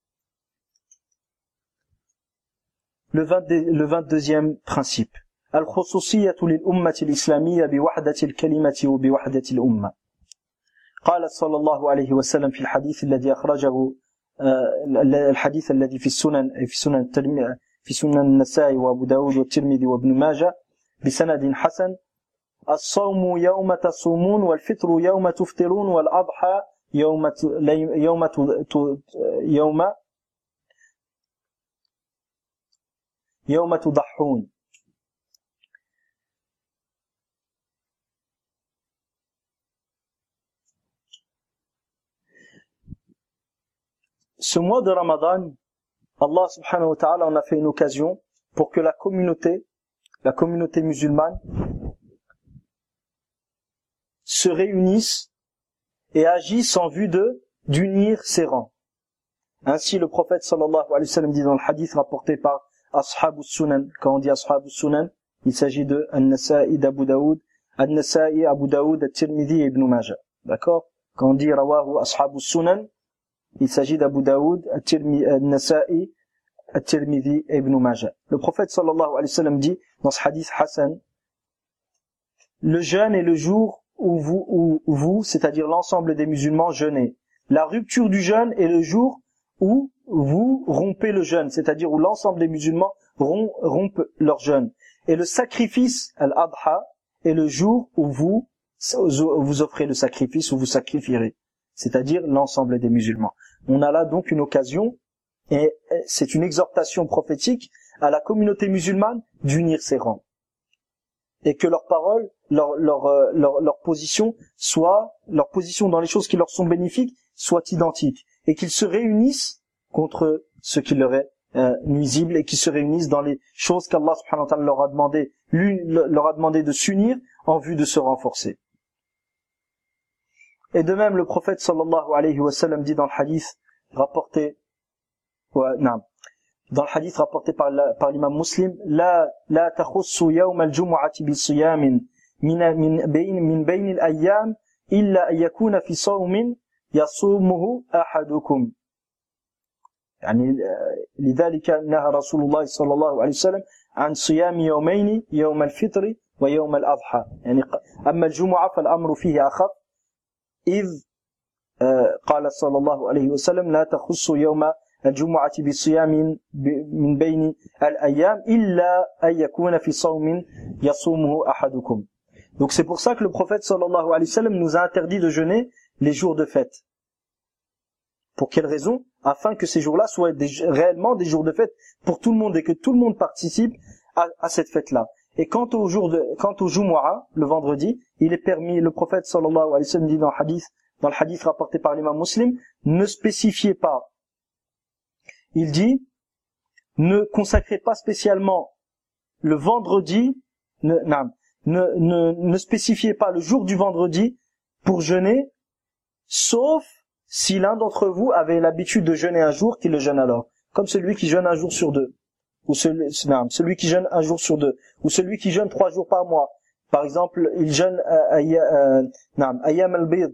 Le, le vingt-deuxième principe. Al-khususiyyatu lil-ummati al-islamiyya bi-wahdati al-kalimati wa bi-wahdati al-umma. قال صلى الله عليه وسلم في الحديث الذي أخرجه الحديث الذي في السنن في سنن في سنن النسائي وأبو داود والترمذي وابن ماجه بسند حسن: الصوم يوم تصومون والفطر يوم تفطرون والأضحى يوم يوم يوم يوم تضحون. Ce mois de Ramadan, Allah subhanahu wa ta'ala en a fait une occasion pour que la communauté, la communauté musulmane, se réunisse et agisse en vue de d'unir ses rangs. Ainsi, le prophète sallallahu alayhi wa sallam dit dans le hadith rapporté par Ashabu Sunan. Quand on dit Ashabu Sunan, il s'agit de An-Nasa'i d'Abu Daoud, An-Nasa'i, Abu Daoud, At-Tirmidhi et Ibn Majah. D'accord? Quand on dit Rawahu Ashabu Sunan, il s'agit d'Abu Daoud, An-Nasa'i, At-Tirmidhi et Ibn Majah. Le prophète sallallahu alayhi wa sallam dit dans ce hadith Hassan: le jeûne est le jour où vous, où vous, c'est-à-dire l'ensemble des musulmans, jeûnez. La rupture du jeûne est le jour où vous rompez le jeûne, c'est-à-dire où l'ensemble des musulmans rompent leur jeûne. Et le sacrifice, al-adha, est le jour où vous, vous offrez le sacrifice, où vous sacrifierez, c'est-à-dire l'ensemble des musulmans. On a là donc une occasion, et c'est une exhortation prophétique à la communauté musulmane d'unir ses rangs. Et que leurs paroles, leur, leur, leur, leur position soit, leur position dans les choses qui leur sont bénéfiques, soit identique. Et qu'ils se réunissent contre ce qui leur est euh, nuisible, et qu'ils se réunissent dans les choses qu'Allah subhanahu wa ta'ala leur a demandé, lui, leur a demandé de s'unir en vue de se renforcer. Et de même, le prophète sallallahu alayhi wa sallam dit dans le hadith rapporté, ouais, non, dans le hadith rapporté par, la, par l'imam Muslim: la la takhussu yawm al-jum'ati bi siyamin min min bayn min bayn al-ayyam إلا أن يكون في صوم يصومه أحدكم. يعني لذلك نهى رسول الله صلى الله عليه وسلم عن صيام يومين يوم الفطر ويوم الأضحى. يعني أما الجمعة فالأمر فيه أخف، إذ قال صلى الله عليه وسلم لا تخص يوم الجمعة بصيام من بين الأيام إلا أن يكون في صوم يصومه أحدكم. Donc c'est pour ça que le prophète sallallahu alayhi wa sallam nous a interdit de jeûner les jours de fête. Pour quelle raison? Afin que ces jours-là soient des, réellement des jours de fête pour tout le monde et que tout le monde participe à, à cette fête-là. Et quant au jour de, quant au Jumu'ah, le vendredi, il est permis, le prophète sallallahu alayhi wa sallam dit dans le hadith, dans le hadith rapporté par l'imam Muslim, ne spécifiez pas. Il dit, ne consacrez pas spécialement le vendredi, ne, non, ne, ne, ne spécifiez pas le jour du vendredi pour jeûner, sauf si l'un d'entre vous avait l'habitude de jeûner un jour, qu'il le jeûne alors. Comme celui qui jeûne un jour sur deux. Ou celui, non, celui qui jeûne un jour sur deux. Ou celui qui jeûne trois jours par mois. Par exemple, il jeûne Ayyam al-Bid.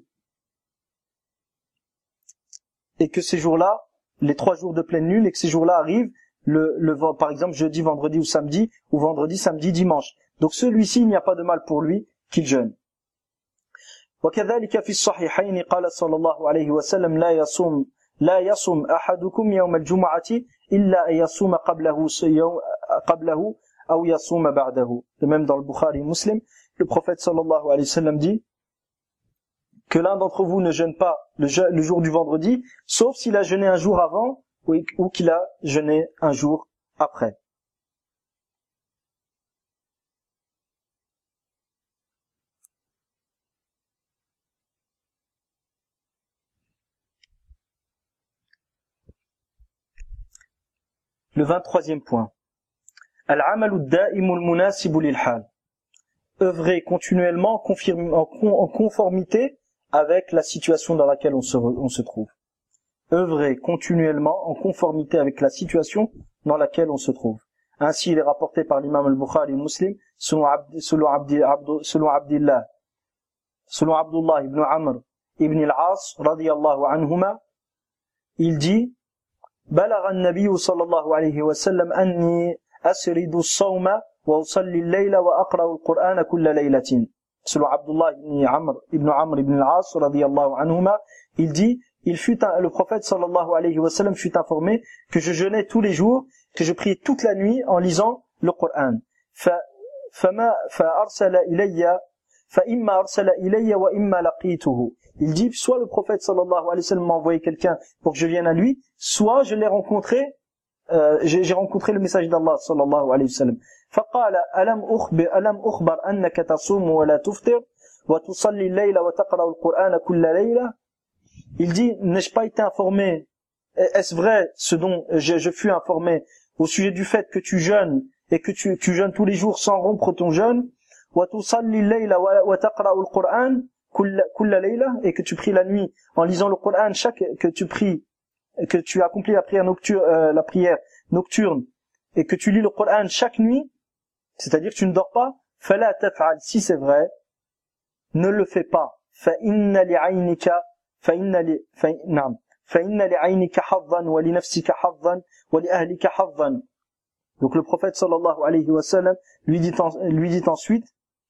Et que ces jours-là, les trois jours de pleine lune, et que ces jours-là arrivent, le, le, par exemple, jeudi, vendredi ou samedi, ou vendredi, samedi, dimanche. Donc celui-ci, il n'y a pas de mal pour lui qu'il jeûne. وكذلك في الصحيحين قال صلى الله عليه وسلم لا يصوم لا يصوم أحدكم يوم الجمعة إلا أن يصوم قبله قبله أو يصوم بعده. De même dans le Bukhari Muslim, le prophète sallallahu alayhi wa sallam dit que l'un d'entre vous ne jeûne pas le, je, le jour du vendredi, sauf s'il a jeûné un jour avant ou, ou qu'il a jeûné un jour après. Le vingt-troisième point. Al-amalu ad-da'imu al-munasibu lil-hal. Œuvrer continuellement en conformité avec la situation dans laquelle on se, on se trouve. Œuvrer continuellement en conformité avec la situation dans laquelle on se trouve. Ainsi, il est rapporté par l'imam al-Bukhari Muslim, selon, Abdi, selon, Abdi, Abdu, selon Abdillah, selon Abdullah ibn Amr ibn al-As, radiyallahu anhuma, il dit, بلغ النبي صلى الله عليه وسلم أني أسرد الصوم وأصلي الليل وأقرأ القرآن كل ليلة. Selon Abdullah ibn Amr ibn Amr ibn al-As radiyallahu anhuma, il dit, il fut un, le prophète sallallahu alayhi wa sallam fut informé que je jeûnais tous les jours, que je priais toute la nuit en lisant le Coran. فما فأرسل إلي فإما أرسل إلي وإما لقيته. Il dit, soit le prophète sallallahu alayhi wa sallam m'a envoyé quelqu'un pour que je vienne à lui, soit je l'ai rencontré, euh, j'ai, j'ai rencontré le message d'Allah sallallahu alayhi wa sallam. فقال ألم أخبر ألم أخبر أنك تصوم ولا تفطر وتصلي الليل وتقرأ القرآن كل ليلة. Il dit, n'ai-je pas été informé, est-ce vrai ce dont je, je fus informé au sujet du fait que tu jeûnes et que tu, tu jeûnes tous les jours sans rompre ton jeûne, وتصلي الليل وتقرأ القرآن kulla layla, et que tu pries la nuit en lisant le Coran, chaque que tu pries, que tu accomplis la prière nocturne, euh, la prière nocturne, et que tu lis le Coran chaque nuit, c'est-à-dire que tu ne dors pas, fala taf'al, si c'est vrai, ne le fais pas. Fa inna li'aynika, fa inna li, fa na'am, fa inna li'aynika haddan wa li nafsika haddan wa li ahlika haddan. Donc le prophète sallallahu alayhi wa sallam lui dit en, lui dit ensuite,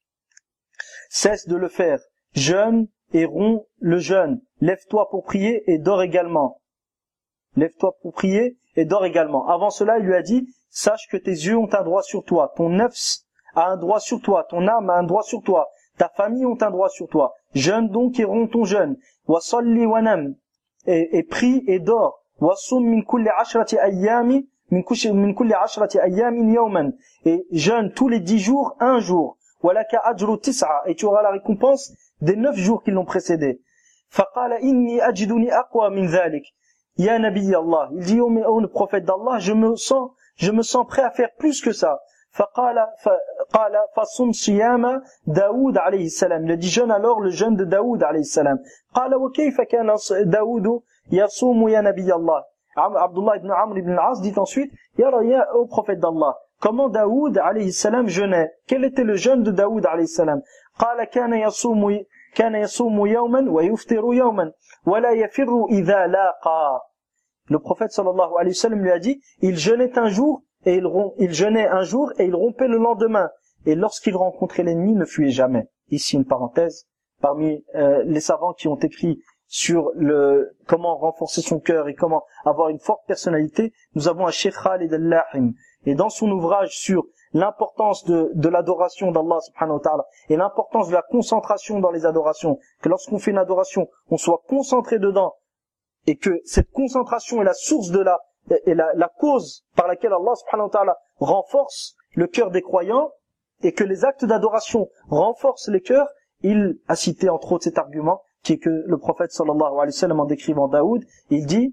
cesse de le faire. Jeûne et romps le jeûne. Lève-toi pour prier et dors également. Lève-toi pour prier et dors également. Avant cela, il lui a dit, sache que tes yeux ont un droit sur toi. Ton nafs a un droit sur toi. Ton âme a un droit sur toi. Ta famille ont un droit sur toi. Jeûne donc et romps ton jeûne. Wa salli wa nam. Et prie et dors. Wa sum min kulli ashrati ayyami, min kulli ashrati ayyamin yawman. Et jeûne tous les dix jours, un jour. Walaka ajru tis'a. Et tu auras la récompense des neuf jours qui l'ont précédé. Faqala inni ajiduni aqwa min dhalik. Ya Nabi Allah. Il dit, oh, mais, oh le prophète d'Allah, je me sens, je me sens prêt à faire plus que ça. Faqala, faqala, fasum siyama Daoud alayhi salam. Il a dit, jeûne alors le jeûne de Daoud alayhi salam. Qala wa kayfa kana Daoud yasumu ya Nabi Allah. Abdullah ibn Amr ibn al-As dit ensuite, ya ya, oh prophète d'Allah, comment Daoud alayhi salam jeûnait? Quel était le jeûne de Daoud alayhi salam? قال كان يصوم كان يصوم يوما ويفطر يوما ولا يفر إذا لاقى. Le prophète sallallahu alayhi wa sallam lui a dit, il jeûnait un jour et il, rom- il jeûnait un jour et il rompait le lendemain. Et lorsqu'il rencontrait l'ennemi, il ne fuyait jamais. Ici une parenthèse, parmi euh, les savants qui ont écrit sur le comment renforcer son cœur et comment avoir une forte personnalité, nous avons un Cheikh Khalid al-Lahim. Et dans son ouvrage sur l'importance de, de l'adoration d'Allah subhanahu wa ta'ala et l'importance de la concentration dans les adorations, que lorsqu'on fait une adoration, on soit concentré dedans, et que cette concentration est la source de la, est la, la cause par laquelle Allah subhanahu wa ta'ala renforce le cœur des croyants, et que les actes d'adoration renforcent les cœurs, il a cité entre autres cet argument, qui est que le prophète sallallahu alayhi wa sallam en décrivant Daoud, il dit,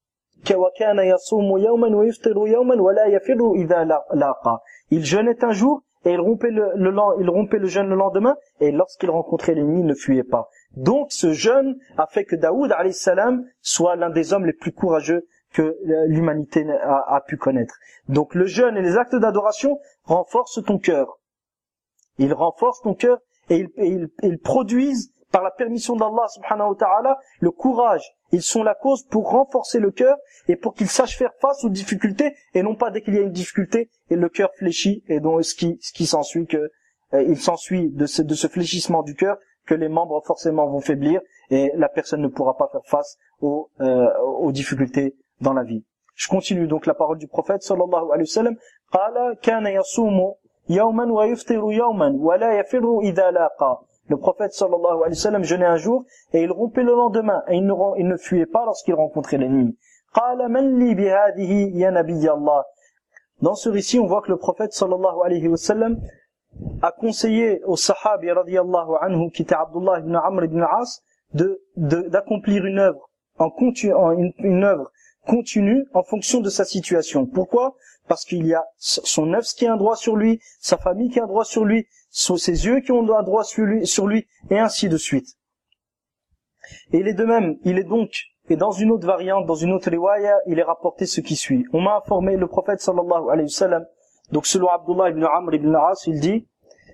il jeûnait un jour, et il rompait le, le, il rompait le jeûne le lendemain, et lorsqu'il rencontrait l'ennemi, il ne fuyait pas. Donc ce jeûne a fait que Daoud alayhi salam soit l'un des hommes les plus courageux que l'humanité a, a pu connaître. Donc le jeûne et les actes d'adoration renforcent ton cœur. Ils renforcent ton cœur et ils, et ils, ils produisent par la permission d'Allah subhanahu wa ta'ala le courage. Ils sont la cause pour renforcer le cœur et pour qu'il sache faire face aux difficultés, et non pas dès qu'il y a une difficulté et le cœur fléchit, et donc ce qui, ce qui s'ensuit que euh, il s'ensuit de ce, de ce fléchissement du cœur que les membres forcément vont faiblir et la personne ne pourra pas faire face aux, euh, aux difficultés dans la vie. Je continue donc la parole du prophète sallallahu alayhi wa sallam. Qala kana yasumu yawman wa yuftiru yawman wa la yafirru idha laqa. Le prophète sallallahu alayhi wa sallam jeûnait un jour et il rompait le lendemain, et il ne, il ne fuyait pas lorsqu'il rencontrait l'ennemi. Qala man li bihadihi ya nabiy Allah. Dans ce récit, on voit que le prophète sallallahu alayhi wa sallam a conseillé aux sahabi radiyallahu anhu, qui était Abdullah ibn Amr ibn al-As, de, de, d'accomplir une œuvre en continu, en une, une œuvre continue en fonction de sa situation. Pourquoi? Parce qu'il y a son œuvre qui a un droit sur lui, sa famille qui a un droit sur lui, ses yeux qui ont un droit sur lui, sur lui, et ainsi de suite. Et il est de même, il est donc, et dans une autre variante, dans une autre riwaya, il est rapporté ce qui suit. On m'a informé, le prophète sallallahu alayhi wa sallam, donc selon Abdullah ibn Amr ibn al-As, il dit,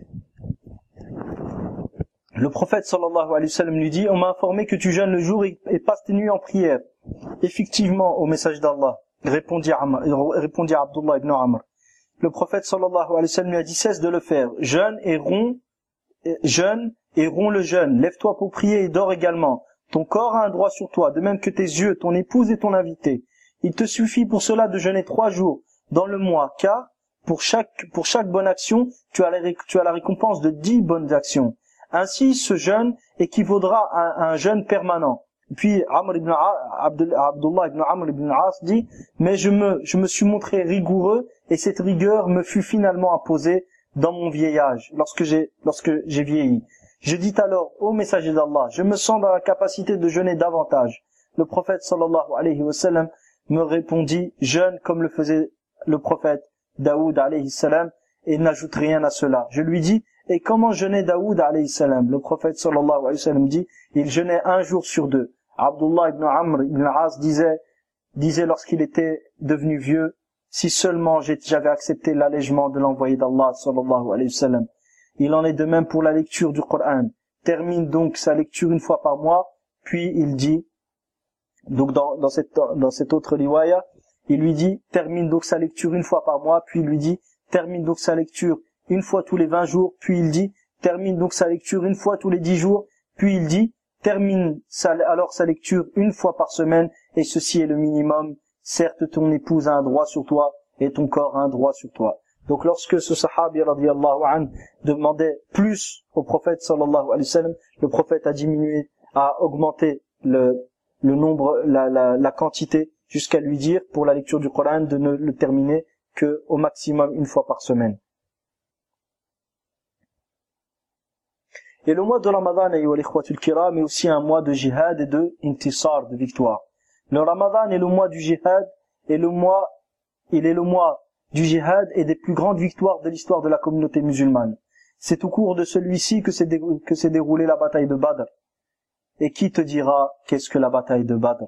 le prophète sallallahu alayhi wa sallam lui dit, on m'a informé que tu jeûnes le jour et, et passes tes nuits en prière. Effectivement, au message d'Allah, répondit, répondit Abdullah ibn Amr. Le prophète sallallahu alayhi wa sallam lui a dit, cesse de le faire. Jeûne et romps, jeûne et romps le jeûne. Lève-toi pour prier et dors également. Ton corps a un droit sur toi, de même que tes yeux, ton épouse et ton invité. Il te suffit pour cela de jeûner trois jours dans le mois, car pour chaque, pour chaque bonne action, tu as la, tu as la récompense de dix bonnes actions. Ainsi, ce jeûne équivaudra à, à un jeûne permanent. Puis Amr ibn Abdul, Abdullah ibn Amr ibn al-As dit, mais je me, je me suis montré rigoureux, et cette rigueur me fut finalement imposée dans mon vieillage, lorsque j'ai, lorsque j'ai vieilli. Je dis alors, ô messager d'Allah, je me sens dans la capacité de jeûner davantage. Le prophète sallallahu alayhi wa sallam me répondit, jeûne comme le faisait le prophète Daoud alayhi salam, et n'ajoute rien à cela. Je lui dis, et comment jeûnait Daoud alayhi salam? Le prophète sallallahu alayhi wa sallam dit, il jeûnait un jour sur deux. Abdullah ibn Amr ibn al-As disait, disait lorsqu'il était devenu vieux, si seulement j'avais accepté l'allègement de l'envoyé d'Allah sallallahu alayhi wa sallam. Il en est de même pour la lecture du Coran. Termine donc sa lecture une fois par mois, puis il dit, donc dans, dans cette, dans cette autre riwaya, il lui dit, termine donc sa lecture une fois par mois, puis il lui dit, termine donc sa lecture une fois tous les vingt jours, puis il dit, termine donc sa lecture une fois tous les dix jours, puis il dit, termine sa, alors sa lecture une fois par semaine, et ceci est le minimum. Certes, ton épouse a un droit sur toi, et ton corps a un droit sur toi. Donc lorsque ce sahabi radiyallahu anhu demandait plus au prophète sallallahu alayhi wa sallam, le prophète a diminué, a augmenté le, le nombre, la, la, la quantité, jusqu'à lui dire, pour la lecture du Coran, de ne le terminer que au maximum une fois par semaine. Et le mois de Ramadan, ayyuha al-ikhwatul kiram, est aussi un mois de jihad et de intisar, de victoire. Le Ramadan est le mois du jihad, et le mois, il est le mois du jihad et des plus grandes victoires de l'histoire de la communauté musulmane. C'est au cours de celui-ci que s'est déroulée, que s'est déroulée la bataille de Badr. Et qui te dira qu'est-ce que la bataille de Badr?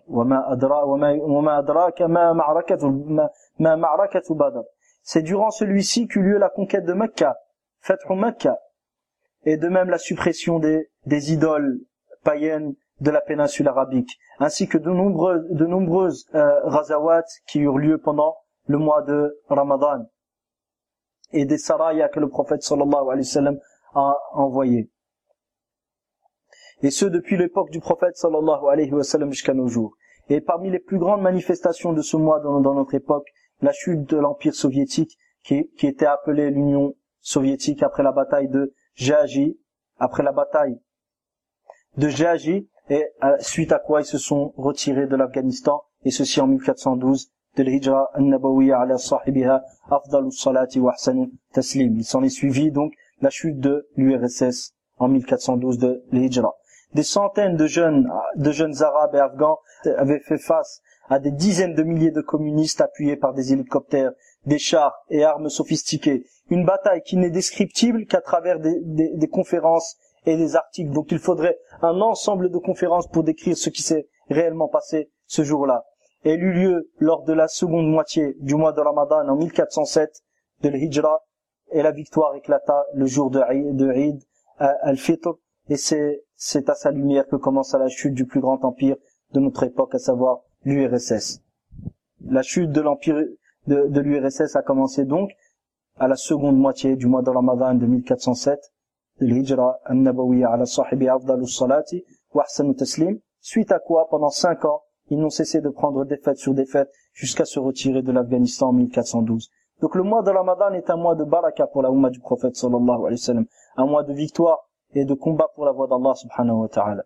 C'est durant celui-ci qu'eut lieu la conquête de Mecca, Fathu Mecca. et de même la suppression des, des idoles païennes de la péninsule arabique, ainsi que de nombreuses, de nombreuses euh, ghazawat qui eurent lieu pendant le mois de Ramadan, et des sarayas que le prophète sallallahu alayhi wa sallam a envoyés. Et ce depuis l'époque du prophète sallallahu alayhi wa sallam jusqu'à nos jours. Et parmi les plus grandes manifestations de ce mois dans, dans notre époque, la chute de l'Empire soviétique, qui, qui était appelée l'Union soviétique après la bataille de Jaji, après la bataille de Jaji, et euh, suite à quoi ils se sont retirés de l'Afghanistan, et ceci en mille quatre cent douze, de l'Hijra an-Nabawiyya ala sahibiha afdalus salati wa ahsanu taslim. Il s'en est suivi donc la chute de l'U R S S en mille quatre cent douze de l'Hijra. Des centaines de jeunes, de jeunes arabes et afghans avaient fait face à des dizaines de milliers de communistes appuyés par des hélicoptères, des chars et armes sophistiquées. Une bataille qui n'est descriptible qu'à travers des, des, des conférences et des articles. Donc il faudrait un ensemble de conférences pour décrire ce qui s'est réellement passé ce jour-là. Elle eut lieu lors de la seconde moitié du mois de Ramadan en mille quatre cent sept de l'Hijra, et la victoire éclata le jour de Eid, de Eid al-Fitr, et c'est, c'est à sa lumière que commence la chute du plus grand empire de notre époque, à savoir l'U R S S. La chute de l'empire de, de l'U R S S a commencé donc à la seconde moitié du mois de Ramadan de mille quatre cent sept, de l'Hijra an-Nabawiyya ala sahibi afdalus salati wa ahsanu taslim, suite à quoi, pendant cinq ans, ils n'ont cessé de prendre défaite sur défaite jusqu'à se retirer de l'Afghanistan en mille quatre cent douze. Donc le mois de Ramadan est un mois de baraka pour la Ummah du prophète sallallahu alayhi wa sallam, un mois de victoire et de combat pour la voie d'Allah subhanahu wa ta'ala.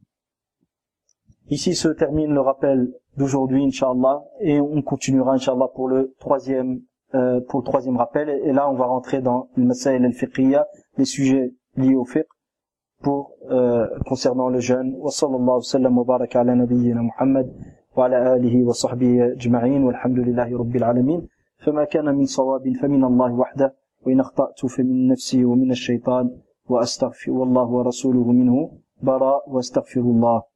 Ici se termine le rappel d'aujourd'hui, Inch'Allah, et on continuera, Inch'Allah, pour le troisième, euh, pour le troisième rappel, et, et là, on va rentrer dans le masail al-fiqhiyya, les sujets liés au fiqh, pour, euh, concernant le jeûne. Wa sallallahu wa sallam wa baraka ala nabiyyina Muhammad, wa ala alihi wa sahbihi ajma'in, walhamdulillahi rabbil alamin. فما كان من صواب فمن الله وحده وإن أخطأت فمن نفسي ومن الشيطان وأستغفر والله ورسوله منه براء واستغفر الله.